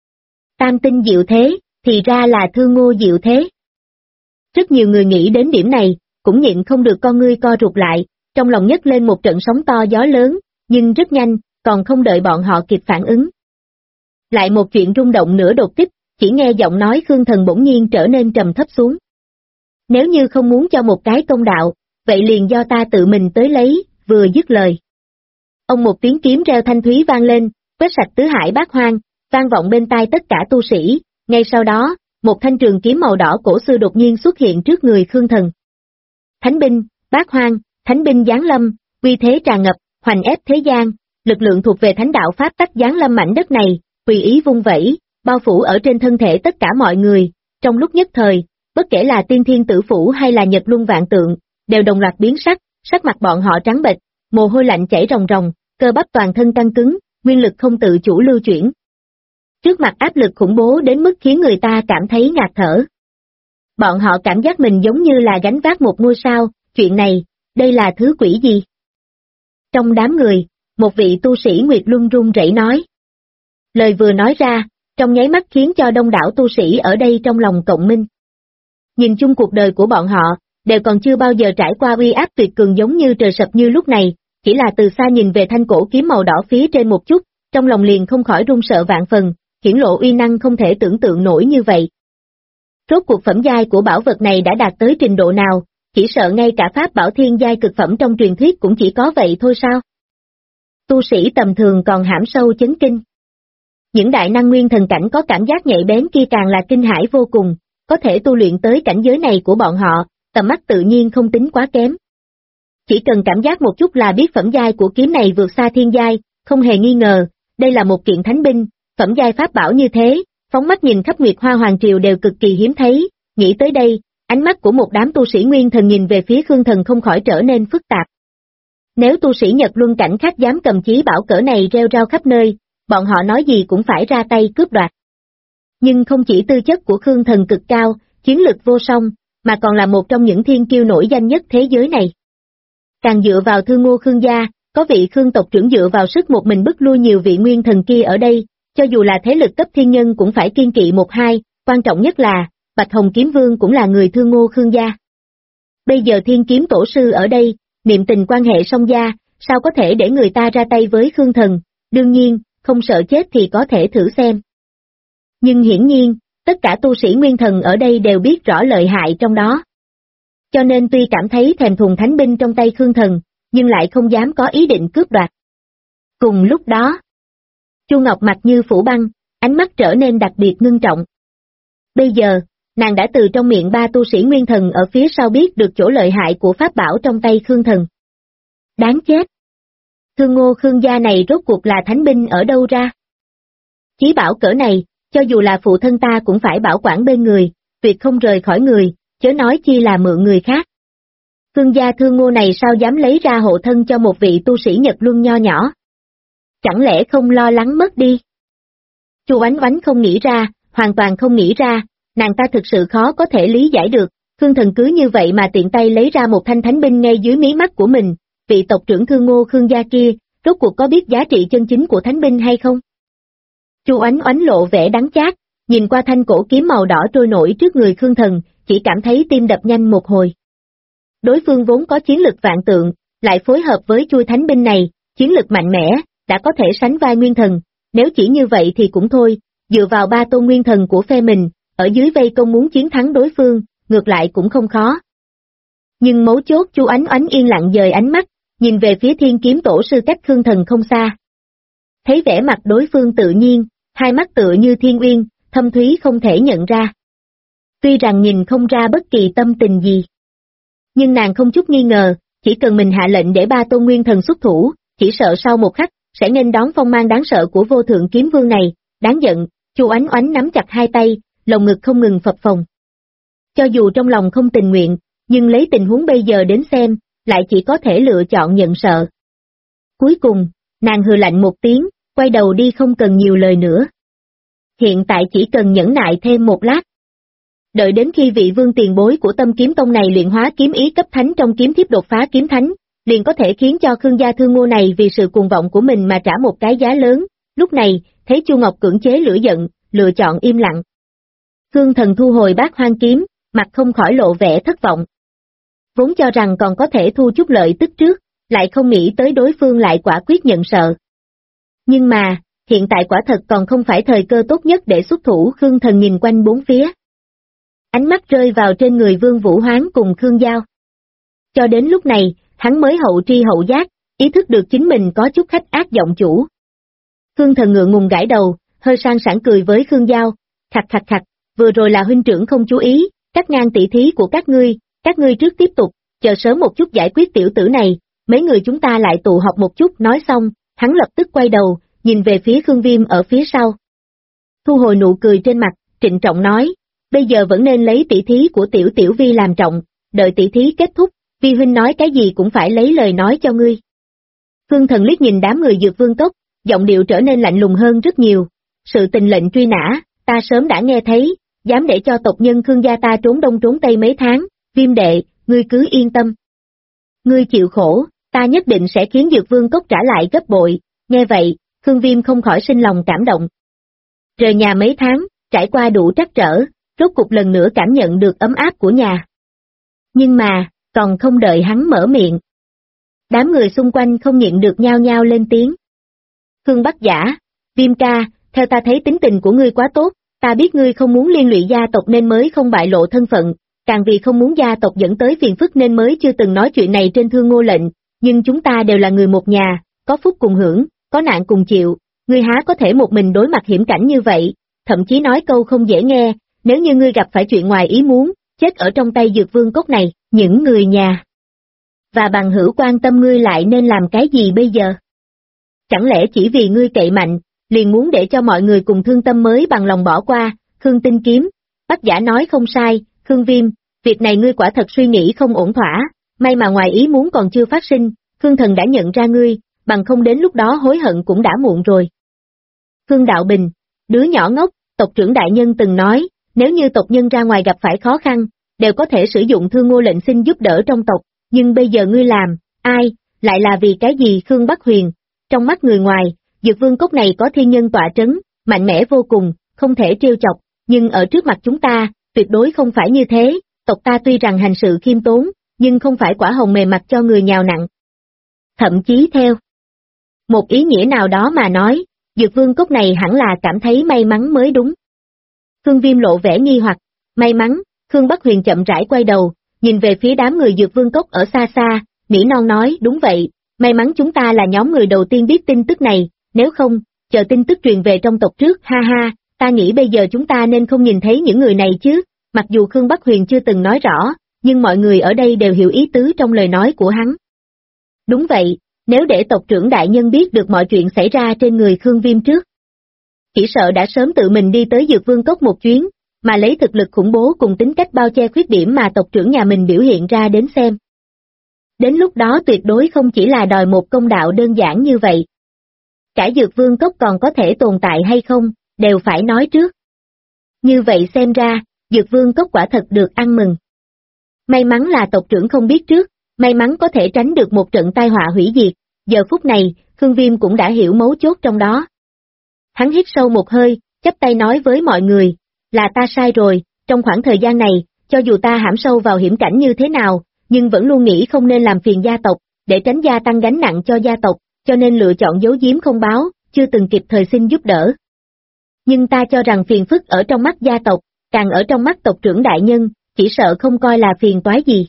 Tam tinh diệu thế, thì ra là Thương Ngô diệu thế. Rất nhiều người nghĩ đến điểm này, cũng nhịn không được con ngươi co rụt lại, trong lòng nhấc lên một trận sóng to gió lớn, nhưng rất nhanh, còn không đợi bọn họ kịp phản ứng. Lại một chuyện rung động nữa đột kích, chỉ nghe giọng nói Khương Thần bỗng nhiên trở nên trầm thấp xuống. Nếu như không muốn cho một cái công đạo, vậy liền do ta tự mình tới lấy, vừa dứt lời. Ông một tiếng kiếm reo thanh thúy vang lên, quét sạch tứ hải bát hoang, vang vọng bên tai tất cả tu sĩ, ngay sau đó, một thanh trường kiếm màu đỏ cổ xưa đột nhiên xuất hiện trước người Khương Thần. Thánh binh, bát hoang, thánh binh giáng lâm, uy thế tràn ngập, hoành ép thế gian, lực lượng thuộc về thánh đạo pháp tắc giáng lâm mảnh đất này, tùy ý vung vẩy, bao phủ ở trên thân thể tất cả mọi người, trong lúc nhất thời, bất kể là tiên thiên tử phủ hay là nhật luân vạn tượng, đều đồng loạt biến sắc, sắc mặt bọn họ trắng bệch, mồ hôi lạnh chảy ròng ròng, cơ bắp toàn thân căng cứng, nguyên lực không tự chủ lưu chuyển. Trước mặt áp lực khủng bố đến mức khiến người ta cảm thấy ngạt thở. Bọn họ cảm giác mình giống như là gánh vác một ngôi sao, chuyện này, đây là thứ quỷ gì? Trong đám người, một vị tu sĩ Nguyệt Luân run rẩy nói. Lời vừa nói ra, trong nháy mắt khiến cho đông đảo tu sĩ ở đây trong lòng cộng minh. Nhìn chung cuộc đời của bọn họ, đều còn chưa bao giờ trải qua uy áp tuyệt cường giống như trời sập như lúc này, chỉ là từ xa nhìn về thanh cổ kiếm màu đỏ phía trên một chút, trong lòng liền không khỏi run sợ vạn phần, hiển lộ uy năng không thể tưởng tượng nổi như vậy. Rốt cuộc phẩm giai của bảo vật này đã đạt tới trình độ nào, chỉ sợ ngay cả pháp bảo thiên giai cực phẩm trong truyền thuyết cũng chỉ có vậy thôi sao? Tu sĩ tầm thường còn hãm sâu chấn kinh. Những đại năng nguyên thần cảnh có cảm giác nhạy bén kia càng là kinh hãi vô cùng, có thể tu luyện tới cảnh giới này của bọn họ, tầm mắt tự nhiên không tính quá kém. Chỉ cần cảm giác một chút là biết phẩm giai của kiếm này vượt xa thiên giai, không hề nghi ngờ, đây là một kiện thánh binh, phẩm giai pháp bảo như thế, Phóng mắt nhìn khắp Nguyệt Hoa Hoàng Triều đều cực kỳ hiếm thấy, nghĩ tới đây, ánh mắt của một đám tu sĩ nguyên thần nhìn về phía Khương Thần không khỏi trở nên phức tạp. Nếu tu sĩ Nhật Luân cảnh khác dám cầm chí bảo cỡ này rêu rao khắp nơi, bọn họ nói gì cũng phải ra tay cướp đoạt. Nhưng không chỉ tư chất của Khương Thần cực cao, chiến lực vô song, mà còn là một trong những thiên kiêu nổi danh nhất thế giới này. Càng dựa vào Thương Ngô Khương gia, có vị Khương tộc trưởng dựa vào sức một mình bức lui nhiều vị nguyên thần kia ở đây, cho dù là thế lực cấp thiên nhân cũng phải kiên kỵ một hai, quan trọng nhất là, Bạch Hồng Kiếm Vương cũng là người Thương Ngô Khương gia. Bây giờ Thiên Kiếm Tổ sư ở đây, niệm tình quan hệ song gia, sao có thể để người ta ra tay với Khương Thần, đương nhiên, không sợ chết thì có thể thử xem. Nhưng hiển nhiên, tất cả tu sĩ nguyên thần ở đây đều biết rõ lợi hại trong đó. Cho nên tuy cảm thấy thèm thuồng thánh binh trong tay Khương Thần, nhưng lại không dám có ý định cướp đoạt. Cùng lúc đó, Chu Ngọc mặt như phủ băng, ánh mắt trở nên đặc biệt ngưng trọng. Bây giờ, nàng đã từ trong miệng ba tu sĩ nguyên thần ở phía sau biết được chỗ lợi hại của pháp bảo trong tay Khương Thần. Đáng chết! Thương Ngô Khương gia này rốt cuộc là thánh binh ở đâu ra? Chí bảo cỡ này, cho dù là phụ thân ta cũng phải bảo quản bên người, tuyệt không rời khỏi người, chớ nói chi là mượn người khác. Khương gia Thương Ngô này sao dám lấy ra hộ thân cho một vị tu sĩ Nhật Luân nho nhỏ? Chẳng lẽ không lo lắng mất đi? Chu Oánh Oánh không nghĩ ra, hoàn toàn không nghĩ ra, nàng ta thực sự khó có thể lý giải được, Khương Thần cứ như vậy mà tiện tay lấy ra một thanh thánh binh ngay dưới mí mắt của mình, vị tộc trưởng Thương Ngô Khương gia kia, rốt cuộc có biết giá trị chân chính của thánh binh hay không? Chu Oánh Oánh lộ vẻ đắng chát, nhìn qua thanh cổ kiếm màu đỏ trôi nổi trước người Khương Thần, chỉ cảm thấy tim đập nhanh một hồi. Đối phương vốn có chiến lực vạn tượng, lại phối hợp với chui thánh binh này, chiến lực mạnh mẽ, đã có thể sánh vai nguyên thần, nếu chỉ như vậy thì cũng thôi, dựa vào ba tôn nguyên thần của phe mình, ở dưới vây công muốn chiến thắng đối phương, ngược lại cũng không khó. Nhưng mấu chốt Chu Oánh Oánh yên lặng dời ánh mắt, nhìn về phía Thiên Kiếm Tổ sư cách Khương Thần không xa. Thấy vẻ mặt đối phương tự nhiên, hai mắt tựa như thiên uyên, thâm thúy không thể nhận ra. Tuy rằng nhìn không ra bất kỳ tâm tình gì, nhưng nàng không chút nghi ngờ, chỉ cần mình hạ lệnh để ba tôn nguyên thần xuất thủ, chỉ sợ sau một khắc, sẽ nghênh đón phong mang đáng sợ của vô thượng kiếm vương này, đáng giận. Chu Oánh Oánh nắm chặt hai tay, lồng ngực không ngừng phập phồng. Cho dù trong lòng không tình nguyện, nhưng lấy tình huống bây giờ đến xem, lại chỉ có thể lựa chọn nhận sợ. Cuối cùng, nàng hừ lạnh một tiếng, quay đầu đi không cần nhiều lời nữa. Hiện tại chỉ cần nhẫn nại thêm một lát. Đợi đến khi vị vương tiền bối của Tâm Kiếm Tông này luyện hóa kiếm ý cấp thánh trong kiếm thiếp đột phá kiếm thánh, liền có thể khiến cho Khương gia Thương Ngô này vì sự cuồng vọng của mình mà trả một cái giá lớn. Lúc này, thấy Chu Ngọc cưỡng chế lửa giận, lựa chọn im lặng. Khương Thần thu hồi bát hoang kiếm, mặt không khỏi lộ vẻ thất vọng. Vốn cho rằng còn có thể thu chút lợi tức trước, lại không nghĩ tới đối phương lại quả quyết nhận sợ. Nhưng mà, hiện tại quả thật còn không phải thời cơ tốt nhất để xuất thủ. Khương Thần nhìn quanh bốn phía. Ánh mắt rơi vào trên người Vương Vũ Hoán cùng Khương Giao. Cho đến lúc này, hắn mới hậu tri hậu giác, ý thức được chính mình có chút khách ác giọng chủ. Khương Thần ngượng ngùng gãi đầu, hơi sang sảng cười với Khương Giao, khặt khặt khặt, vừa rồi là huynh trưởng không chú ý, cắt ngang tỷ thí của các ngươi trước tiếp tục, chờ sớm một chút giải quyết tiểu tử này, mấy người chúng ta lại tụ họp một chút. Nói xong, hắn lập tức quay đầu, nhìn về phía Khương Viêm ở phía sau. Thu hồi nụ cười trên mặt, trịnh trọng nói, bây giờ vẫn nên lấy tỷ thí của tiểu Vi làm trọng, đợi tỷ thí kết thúc, Vi huynh nói cái gì cũng phải lấy lời nói cho ngươi. Khương Thần liếc nhìn đám người Dược Vương Cốc, giọng điệu trở nên lạnh lùng hơn rất nhiều. Sự tình lệnh truy nã, ta sớm đã nghe thấy, dám để cho tộc nhân Khương gia ta trốn đông trốn tây mấy tháng, Viêm đệ, ngươi cứ yên tâm. Ngươi chịu khổ, ta nhất định sẽ khiến Dược Vương Cốc trả lại gấp bội. Nghe vậy, Khương Viêm không khỏi sinh lòng cảm động. Rời nhà mấy tháng, trải qua đủ trắc trở, rốt cục lần nữa cảm nhận được ấm áp của nhà. Nhưng mà, còn không đợi hắn mở miệng. Đám người xung quanh không nhịn được nhao nhao lên tiếng. Khương Bắc Giả, Viêm ca, theo ta thấy tính tình của ngươi quá tốt, ta biết ngươi không muốn liên lụy gia tộc nên mới không bại lộ thân phận, càng vì không muốn gia tộc dẫn tới phiền phức nên mới chưa từng nói chuyện này trên Thương Ngô lệnh, nhưng chúng ta đều là người một nhà, có phúc cùng hưởng, có nạn cùng chịu, ngươi há có thể một mình đối mặt hiểm cảnh như vậy, thậm chí nói câu không dễ nghe, nếu như ngươi gặp phải chuyện ngoài ý muốn, chết ở trong tay Dược Vương Cốc này, những người nhà và bằng hữu quan tâm ngươi lại nên làm cái gì bây giờ? Chẳng lẽ chỉ vì ngươi cậy mạnh, liền muốn để cho mọi người cùng thương tâm mới bằng lòng bỏ qua. Khương Tinh Kiếm, Bách Giả nói không sai, Khương Viêm, việc này ngươi quả thật suy nghĩ không ổn thỏa, may mà ngoài ý muốn còn chưa phát sinh, Khương Thần đã nhận ra ngươi, bằng không đến lúc đó hối hận cũng đã muộn rồi. Khương Đạo Bình, đứa nhỏ ngốc, tộc trưởng đại nhân từng nói, nếu như tộc nhân ra ngoài gặp phải khó khăn, đều có thể sử dụng Thương Ngô lệnh xin giúp đỡ trong tộc, nhưng bây giờ ngươi làm, ai, lại là vì cái gì? Khương Bắc Huyền, trong mắt người ngoài, Dược Vương Cốc này có thiên nhân tọa trấn, mạnh mẽ vô cùng, không thể trêu chọc, nhưng ở trước mặt chúng ta, tuyệt đối không phải như thế, tộc ta tuy rằng hành sự khiêm tốn, nhưng không phải quả hồng mềm mặt cho người nhào nặn. Thậm chí theo một ý nghĩa nào đó mà nói, Dược Vương Cốc này hẳn là cảm thấy may mắn mới đúng. Khương Viêm lộ vẻ nghi hoặc, may mắn, Khương Bắc Huyền chậm rãi quay đầu, nhìn về phía đám người Dược Vương Cốc ở xa xa, nỉ non nói, đúng vậy, may mắn chúng ta là nhóm người đầu tiên biết tin tức này, nếu không, chờ tin tức truyền về trong tộc trước, ha ha, ta nghĩ bây giờ chúng ta nên không nhìn thấy những người này chứ, mặc dù Khương Bắc Huyền chưa từng nói rõ, nhưng mọi người ở đây đều hiểu ý tứ trong lời nói của hắn. Đúng vậy, nếu để tộc trưởng đại nhân biết được mọi chuyện xảy ra trên người Khương Viêm trước, chỉ sợ đã sớm tự mình đi tới Dược Vương Cốc một chuyến, mà lấy thực lực khủng bố cùng tính cách bao che khuyết điểm mà tộc trưởng nhà mình biểu hiện ra đến xem. Đến lúc đó tuyệt đối không chỉ là đòi một công đạo đơn giản như vậy. Cả Dược Vương Cốc còn có thể tồn tại hay không, đều phải nói trước. Như vậy xem ra, Dược Vương Cốc quả thật được ăn mừng. May mắn là tộc trưởng không biết trước, may mắn có thể tránh được một trận tai họa hủy diệt, giờ phút này, Khương Viêm cũng đã hiểu mấu chốt trong đó. Hắn hít sâu một hơi, chắp tay nói với mọi người, là ta sai rồi, trong khoảng thời gian này, cho dù ta hãm sâu vào hiểm cảnh như thế nào, nhưng vẫn luôn nghĩ không nên làm phiền gia tộc, để tránh gia tăng gánh nặng cho gia tộc, cho nên lựa chọn giấu giếm không báo, chưa từng kịp thời xin giúp đỡ. Nhưng ta cho rằng phiền phức ở trong mắt gia tộc, càng ở trong mắt tộc trưởng đại nhân, chỉ sợ không coi là phiền toái gì.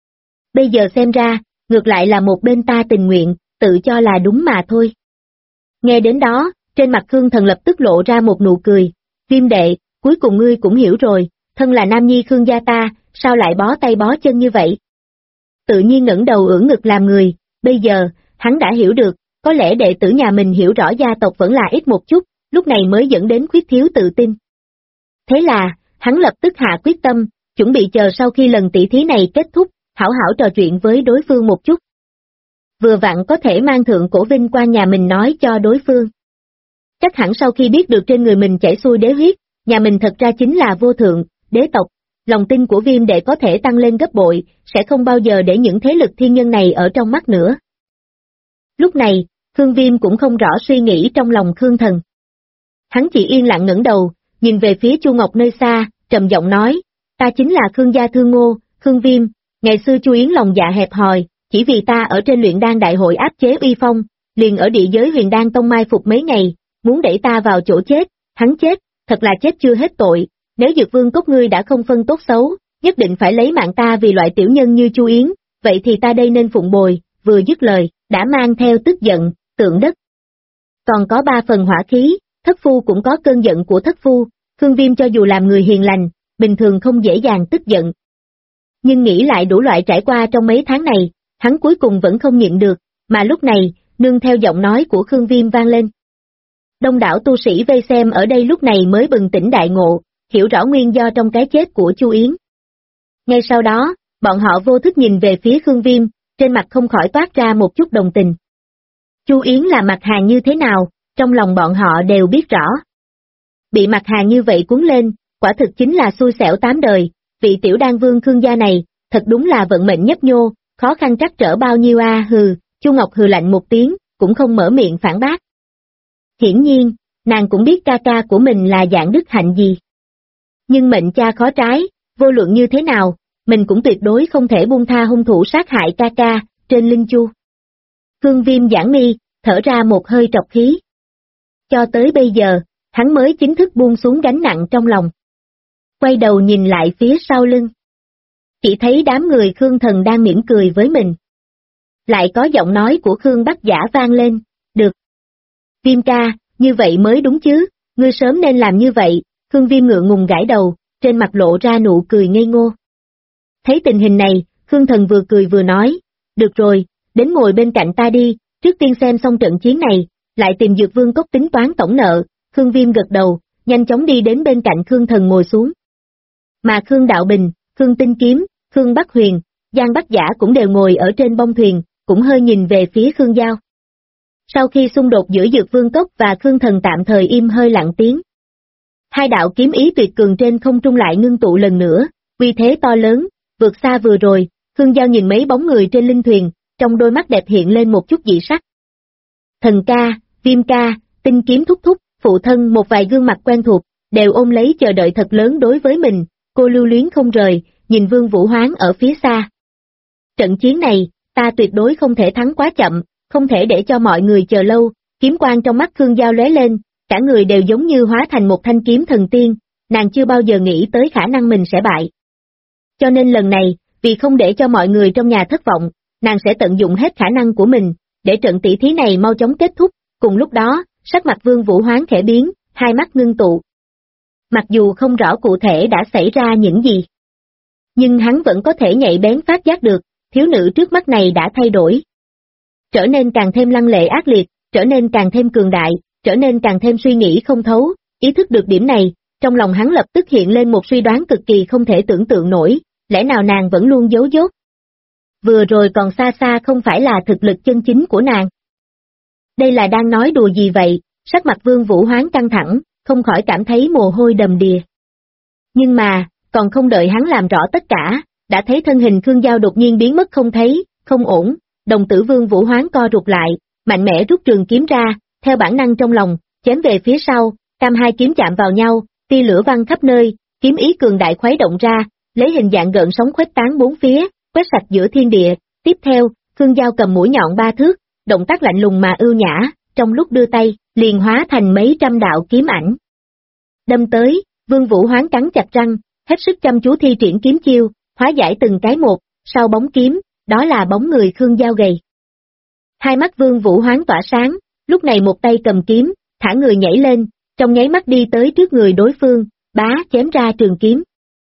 Bây giờ xem ra, ngược lại là một bên ta tình nguyện, tự cho là đúng mà thôi. Nghe đến đó, trên mặt Khương Thần lập tức lộ ra một nụ cười, Viêm đệ, cuối cùng ngươi cũng hiểu rồi, thân là nam nhi Khương gia ta, sao lại bó tay bó chân như vậy? Tự nhiên ngẩng đầu ưỡn ngực làm người, bây giờ, hắn đã hiểu được, có lẽ đệ tử nhà mình hiểu rõ gia tộc vẫn là ít một chút, lúc này mới dẫn đến khuyết thiếu tự tin. Thế là, hắn lập tức hạ quyết tâm, chuẩn bị chờ sau khi lần tỷ thí này kết thúc, hảo hảo trò chuyện với đối phương một chút. Vừa vặn có thể mang thượng cổ vinh quang nhà mình nói cho đối phương. Chắc hẳn sau khi biết được trên người mình chảy xuôi đế huyết, nhà mình thật ra chính là vô thượng, đế tộc, lòng tin của Viêm đệ có thể tăng lên gấp bội, sẽ không bao giờ để những thế lực thiên nhân này ở trong mắt nữa. Lúc này, Khương Viêm cũng không rõ suy nghĩ trong lòng Khương Thần. Hắn chỉ yên lặng ngẩng đầu, nhìn về phía Chu Ngọc nơi xa, trầm giọng nói, ta chính là Khương gia Thương Ngô, Khương Viêm, ngày xưa Chu Yến lòng dạ hẹp hòi, chỉ vì ta ở trên luyện đan đại hội áp chế uy phong, liền ở địa giới Huyền Đan Tông mai phục mấy ngày, muốn đẩy ta vào chỗ chết, hắn chết, thật là chết chưa hết tội, nếu Dược Vương Cốc ngươi đã không phân tốt xấu, nhất định phải lấy mạng ta vì loại tiểu nhân như Chu Yến, vậy thì ta đây nên phụng bồi, vừa dứt lời, đã mang theo tức giận, tượng đất. Còn có 3 phần hỏa khí, thất phu cũng có cơn giận của thất phu, Khương Viêm cho dù làm người hiền lành, bình thường không dễ dàng tức giận. Nhưng nghĩ lại đủ loại trải qua trong mấy tháng này, hắn cuối cùng vẫn không nhịn được, mà lúc này, nương theo giọng nói của Khương Viêm vang lên. Đông đảo tu sĩ vây xem ở đây lúc này mới bừng tỉnh đại ngộ, hiểu rõ nguyên do trong cái chết của Chu Yến. Ngay sau đó, bọn họ vô thức nhìn về phía Khương Viêm, trên mặt không khỏi toát ra một chút đồng tình. Chu Yến là mặt hàng như thế nào, trong lòng bọn họ đều biết rõ. Bị mặt hàng như vậy cuốn lên, quả thực chính là xui xẻo 8 đời, vị tiểu đan vương Khương gia này, thật đúng là vận mệnh nhấp nhô, khó khăn trắc trở bao nhiêu a. Hừ, Chu Ngọc hừ lạnh một tiếng, cũng không mở miệng phản bác. Hiển nhiên, nàng cũng biết ca ca của mình là dạng đức hạnh gì. Nhưng mệnh cha khó trái, vô luận như thế nào, mình cũng tuyệt đối không thể buông tha hung thủ sát hại ca ca, trên Linh Chu. Khương Viêm giãn mi, thở ra một hơi trọc khí. Cho tới bây giờ, hắn mới chính thức buông xuống gánh nặng trong lòng. Quay đầu nhìn lại phía sau lưng. Chỉ thấy đám người Khương Thần đang mỉm cười với mình. Lại có giọng nói của Khương Bắc Giả vang lên, được. Viêm ca, như vậy mới đúng chứ, ngươi sớm nên làm như vậy, Khương Viêm ngượng ngùng gãi đầu, trên mặt lộ ra nụ cười ngây ngô. Thấy tình hình này, Khương Thần vừa cười vừa nói, được rồi, đến ngồi bên cạnh ta đi, trước tiên xem xong trận chiến này, lại tìm Dược Vương cốc tính toán tổng nợ. Khương Viêm gật đầu, nhanh chóng đi đến bên cạnh Khương Thần ngồi xuống. Mà Khương Đạo Bình, Khương Tinh Kiếm, Khương Bắc Huyền, Giang Bắc Giả cũng đều ngồi ở trên bông thuyền, cũng hơi nhìn về phía Khương Giao. Sau khi xung đột giữa Dược Vương cốc và Khương Thần tạm thời im hơi lặng tiếng, hai đạo kiếm ý tuyệt cường trên không trung lại ngưng tụ lần nữa, uy thế to lớn, vượt xa vừa rồi. Khương Giao nhìn mấy bóng người trên linh thuyền, trong đôi mắt đẹp hiện lên một chút dị sắc. Thần ca, Viêm ca, Tinh Kiếm thúc thúc, phụ thân, một vài gương mặt quen thuộc, đều ôm lấy chờ đợi thật lớn đối với mình. Cô lưu luyến không rời, nhìn Vương Vũ Hoán ở phía xa. Trận chiến này, ta tuyệt đối không thể thắng quá chậm, không thể để cho mọi người chờ lâu. Kiếm quang trong mắt Khương Giao lóe lên, cả người đều giống như hóa thành một thanh kiếm thần tiên, nàng chưa bao giờ nghĩ tới khả năng mình sẽ bại. Cho nên lần này, vì không để cho mọi người trong nhà thất vọng, nàng sẽ tận dụng hết khả năng của mình, để trận tỷ thí này mau chóng kết thúc. Cùng lúc đó, sắc mặt Vương Vũ Hoán khẽ biến, hai mắt ngưng tụ. Mặc dù không rõ cụ thể đã xảy ra những gì, nhưng hắn vẫn có thể nhạy bén phát giác được, thiếu nữ trước mắt này đã thay đổi. Trở nên càng thêm lăng lệ ác liệt, trở nên càng thêm cường đại, trở nên càng thêm suy nghĩ không thấu. Ý thức được điểm này, trong lòng hắn lập tức hiện lên một suy đoán cực kỳ không thể tưởng tượng nổi, lẽ nào nàng vẫn luôn giấu dốt? Vừa rồi còn xa xa không phải là thực lực chân chính của nàng. Đây là đang nói đùa gì vậy? Sắc mặt Vương Vũ Hoán căng thẳng, không khỏi cảm thấy mồ hôi đầm đìa. Nhưng mà, còn không đợi hắn làm rõ tất cả, đã thấy thân hình Khương Giao đột nhiên biến mất không thấy, không ổn. Đồng tử Vương Vũ Hoán co rụt lại, mạnh mẽ rút trường kiếm ra, theo bản năng trong lòng, chém về phía sau, tam hai kiếm chạm vào nhau, tia lửa văng khắp nơi, kiếm ý cường đại khuấy động ra, lấy hình dạng gợn sóng khuếch tán bốn phía, quét sạch giữa thiên địa. Tiếp theo, Khương Giao cầm mũi nhọn 3 thước, động tác lạnh lùng mà ưu nhã, trong lúc đưa tay, liền hóa thành mấy trăm đạo kiếm ảnh. Đâm tới, Vương Vũ Hoán cắn chặt răng, hết sức chăm chú thi triển kiếm chiêu, hóa giải từng cái một, sau bóng kiếm, đó là bóng người Khương Giao gầy. Hai mắt Vương Vũ Hoán tỏa sáng, lúc này một tay cầm kiếm, thả người nhảy lên, trong nháy mắt đi tới trước người đối phương, bá chém ra trường kiếm.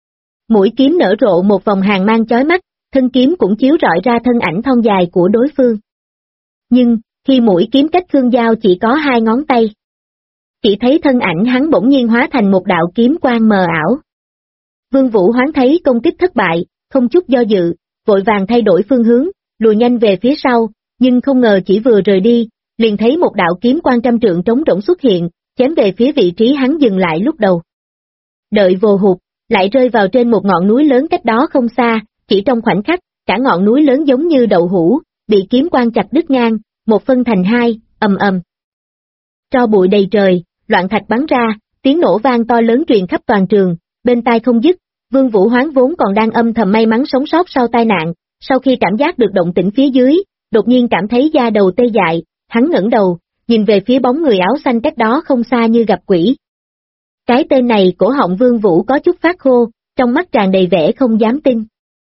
Mũi kiếm nở rộ một vòng hàn mang chói mắt, thân kiếm cũng chiếu rọi ra thân ảnh thon dài của đối phương. Nhưng, khi mũi kiếm cách Khương Giao chỉ có 2 ngón tay, chỉ thấy thân ảnh hắn bỗng nhiên hóa thành một đạo kiếm quang mờ ảo. Vương Vũ Hoán thấy công kích thất bại, không chút do dự, vội vàng thay đổi phương hướng, lùi nhanh về phía sau, nhưng không ngờ chỉ vừa rời đi, liền thấy một đạo kiếm quang trăm trượng trống rỗng xuất hiện, chém về phía vị trí hắn dừng lại lúc đầu. Đợi vồ hụt, lại rơi vào trên một ngọn núi lớn cách đó không xa, chỉ trong khoảnh khắc, cả ngọn núi lớn giống như đậu hũ, bị kiếm quang chặt đứt ngang, một phân thành hai, ầm ầm. Tro bụi đầy trời, loạn thạch bắn ra, tiếng nổ vang to lớn truyền khắp toàn trường, bên tai không dứt. Vương Vũ Hoán vốn còn đang âm thầm may mắn sống sót sau tai nạn, sau khi cảm giác được động tĩnh phía dưới, đột nhiên cảm thấy da đầu tê dại, hắn ngẩng đầu, nhìn về phía bóng người áo xanh cách đó không xa như gặp quỷ. Cái tên này cổ họng Vương Vũ có chút phát khô, trong mắt tràn đầy vẻ không dám tin.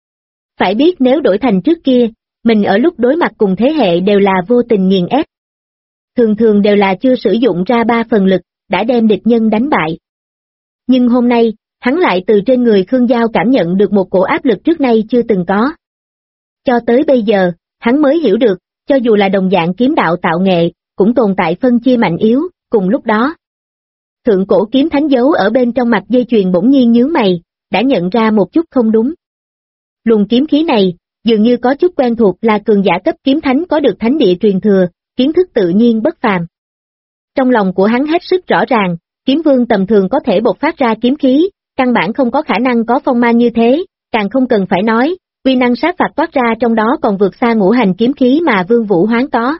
Phải biết nếu đổi thành trước kia, mình ở lúc đối mặt cùng thế hệ đều là vô tình nghiền ép. Thường thường đều là chưa sử dụng ra 3 phần lực, đã đem địch nhân đánh bại. Nhưng hôm nay, hắn lại từ trên người Khương Giao cảm nhận được một cổ áp lực trước nay chưa từng có. Cho tới bây giờ, hắn mới hiểu được, cho dù là đồng dạng kiếm đạo tạo nghệ, cũng tồn tại phân chia mạnh yếu. Cùng lúc đó, thượng cổ kiếm thánh giấu ở bên trong mặt dây chuyền bỗng nhiên nhướng mày, đã nhận ra một chút không đúng. Luồng kiếm khí này, dường như có chút quen thuộc, là cường giả cấp kiếm thánh có được thánh địa truyền thừa, kiến thức tự nhiên bất phàm. Trong lòng của hắn hết sức rõ ràng, kiếm vương tầm thường có thể bộc phát ra kiếm khí, căn bản không có khả năng có phong man như thế, càng không cần phải nói, uy năng sát phạt toát ra trong đó còn vượt xa ngũ hành kiếm khí mà Vương Vũ Hoán có.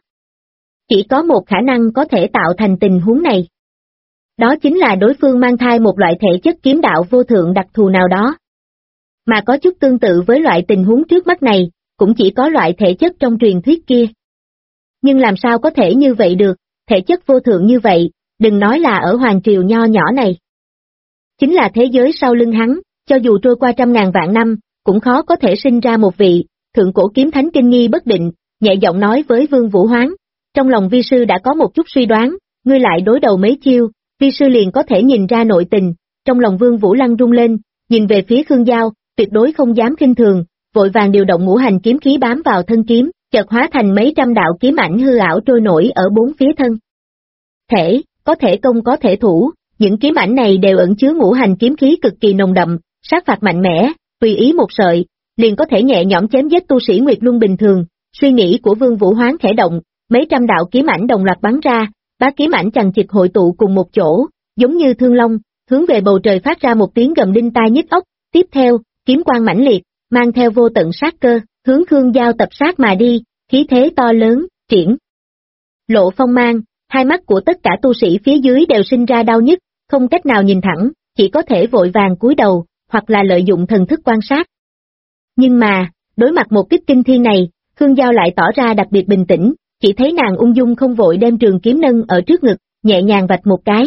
Chỉ có một khả năng có thể tạo thành tình huống này. Đó chính là đối phương mang thai một loại thể chất kiếm đạo vô thượng đặc thù nào đó. Mà có chút tương tự với loại tình huống trước mắt này, cũng chỉ có loại thể chất trong truyền thuyết kia. Nhưng làm sao có thể như vậy được, thể chất vô thượng như vậy, đừng nói là ở hoàng triều nho nhỏ này. Chính là thế giới sau lưng hắn, cho dù trôi qua 100.000 vạn năm, cũng khó có thể sinh ra một vị, thượng cổ kiếm thánh kinh nghi bất định, nhẹ giọng nói với Vương Vũ Hoán. Trong lòng vi sư đã có một chút suy đoán, ngươi lại đối đầu mấy chiêu, vi sư liền có thể nhìn ra nội tình. Trong lòng Vương Vũ Lăng rung lên, nhìn về phía Khương Giao, tuyệt đối không dám khinh thường, vội vàng điều động ngũ hành kiếm khí bám vào thân kiếm, chợt hóa thành mấy trăm đạo kiếm ảnh hư ảo trôi nổi ở bốn phía thân. thể, có thể công có thể thủ, những kiếm ảnh này đều ẩn chứa ngũ hành kiếm khí cực kỳ nồng đậm, sát phạt mạnh mẽ, tùy ý một sợi, liền có thể nhẹ nhõm chém giết tu sĩ Nguyệt Luân bình thường. Suy nghĩ của Vương Vũ Hoán khẽ động, mấy trăm đạo kiếm ảnh đồng loạt bắn ra, bá kiếm ảnh chằng chịt hội tụ cùng một chỗ, giống như thương long, hướng về bầu trời phát ra một tiếng gầm đinh tai nhức óc. Tiếp theo, kiếm quang mãnh liệt, mang theo vô tận sát cơ, hướng Khương Giao tập sát mà đi, khí thế to lớn, triển lộ phong mang, hai mắt của tất cả tu sĩ phía dưới đều sinh ra đau nhức, không cách nào nhìn thẳng, chỉ có thể vội vàng cúi đầu, hoặc là lợi dụng thần thức quan sát. Nhưng mà, đối mặt một kích kinh thiên này, Khương Giao lại tỏ ra đặc biệt bình tĩnh, chỉ thấy nàng ung dung không vội đem trường kiếm nâng ở trước ngực, nhẹ nhàng vạch một cái.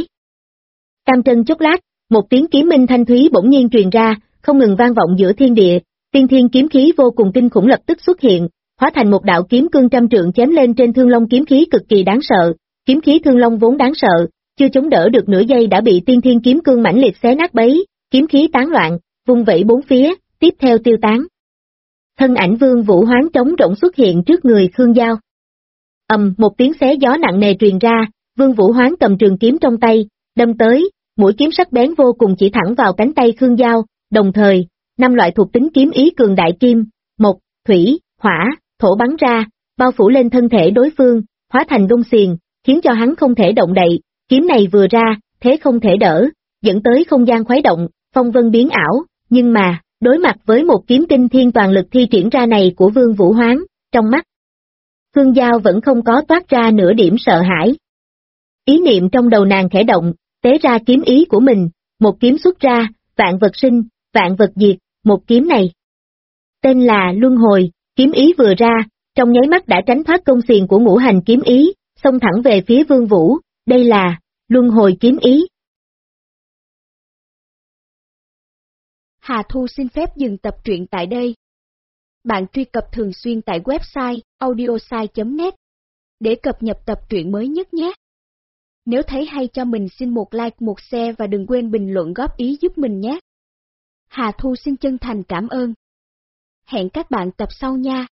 Cam trân chốc lát, một tiếng kiếm minh thanh thúy bỗng nhiên truyền ra, không ngừng vang vọng giữa thiên địa, tiên thiên kiếm khí vô cùng kinh khủng lập tức xuất hiện, hóa thành một đạo kiếm cương trăm trượng chém lên trên thương long, kiếm khí cực kỳ đáng sợ. Kiếm khí thương long vốn đáng sợ, chưa chống đỡ được nửa giây đã bị tiên thiên kiếm cương mãnh liệt xé nát bấy, kiếm khí tán loạn, vung vẩy bốn phía, tiếp theo tiêu tán. Thân ảnh Vương Vũ Hoán trống rỗng xuất hiện trước người Khương Giao. Một tiếng xé gió nặng nề truyền ra, Vương Vũ Hoán cầm trường kiếm trong tay, đâm tới, mũi kiếm sắc bén vô cùng chỉ thẳng vào cánh tay Khương Giao, đồng thời, 5 loại thuộc tính kiếm ý cường đại kim, mộc, thủy, hỏa, thổ bắn ra, bao phủ lên thân thể đối phương, hóa thành gông xiềng, khiến cho hắn không thể động đậy. Kiếm này vừa ra, thế không thể đỡ, dẫn tới không gian khuấy động, phong vân biến ảo, nhưng mà, đối mặt với một kiếm kinh thiên toàn lực thi triển ra này của Vương Vũ Hoán, trong mắt Khương Giao vẫn không có toát ra nửa điểm sợ hãi. Ý niệm trong đầu nàng khẽ động, tế ra kiếm ý của mình, một kiếm xuất ra, vạn vật sinh, vạn vật diệt, một kiếm này tên là Luân Hồi. Kiếm ý vừa ra, trong nháy mắt đã tránh thoát công xiềng của ngũ hành kiếm ý, xông thẳng về phía Vương Vũ. Đây là Luân Hồi kiếm ý. Hà Thu xin phép dừng tập truyện tại đây. Bạn truy cập thường xuyên tại website audiosai.net để cập nhật tập truyện mới nhất nhé. Nếu thấy hay cho mình xin một like, một share và đừng quên bình luận góp ý giúp mình nhé. Hà Thu xin chân thành cảm ơn. Hẹn các bạn tập sau nha.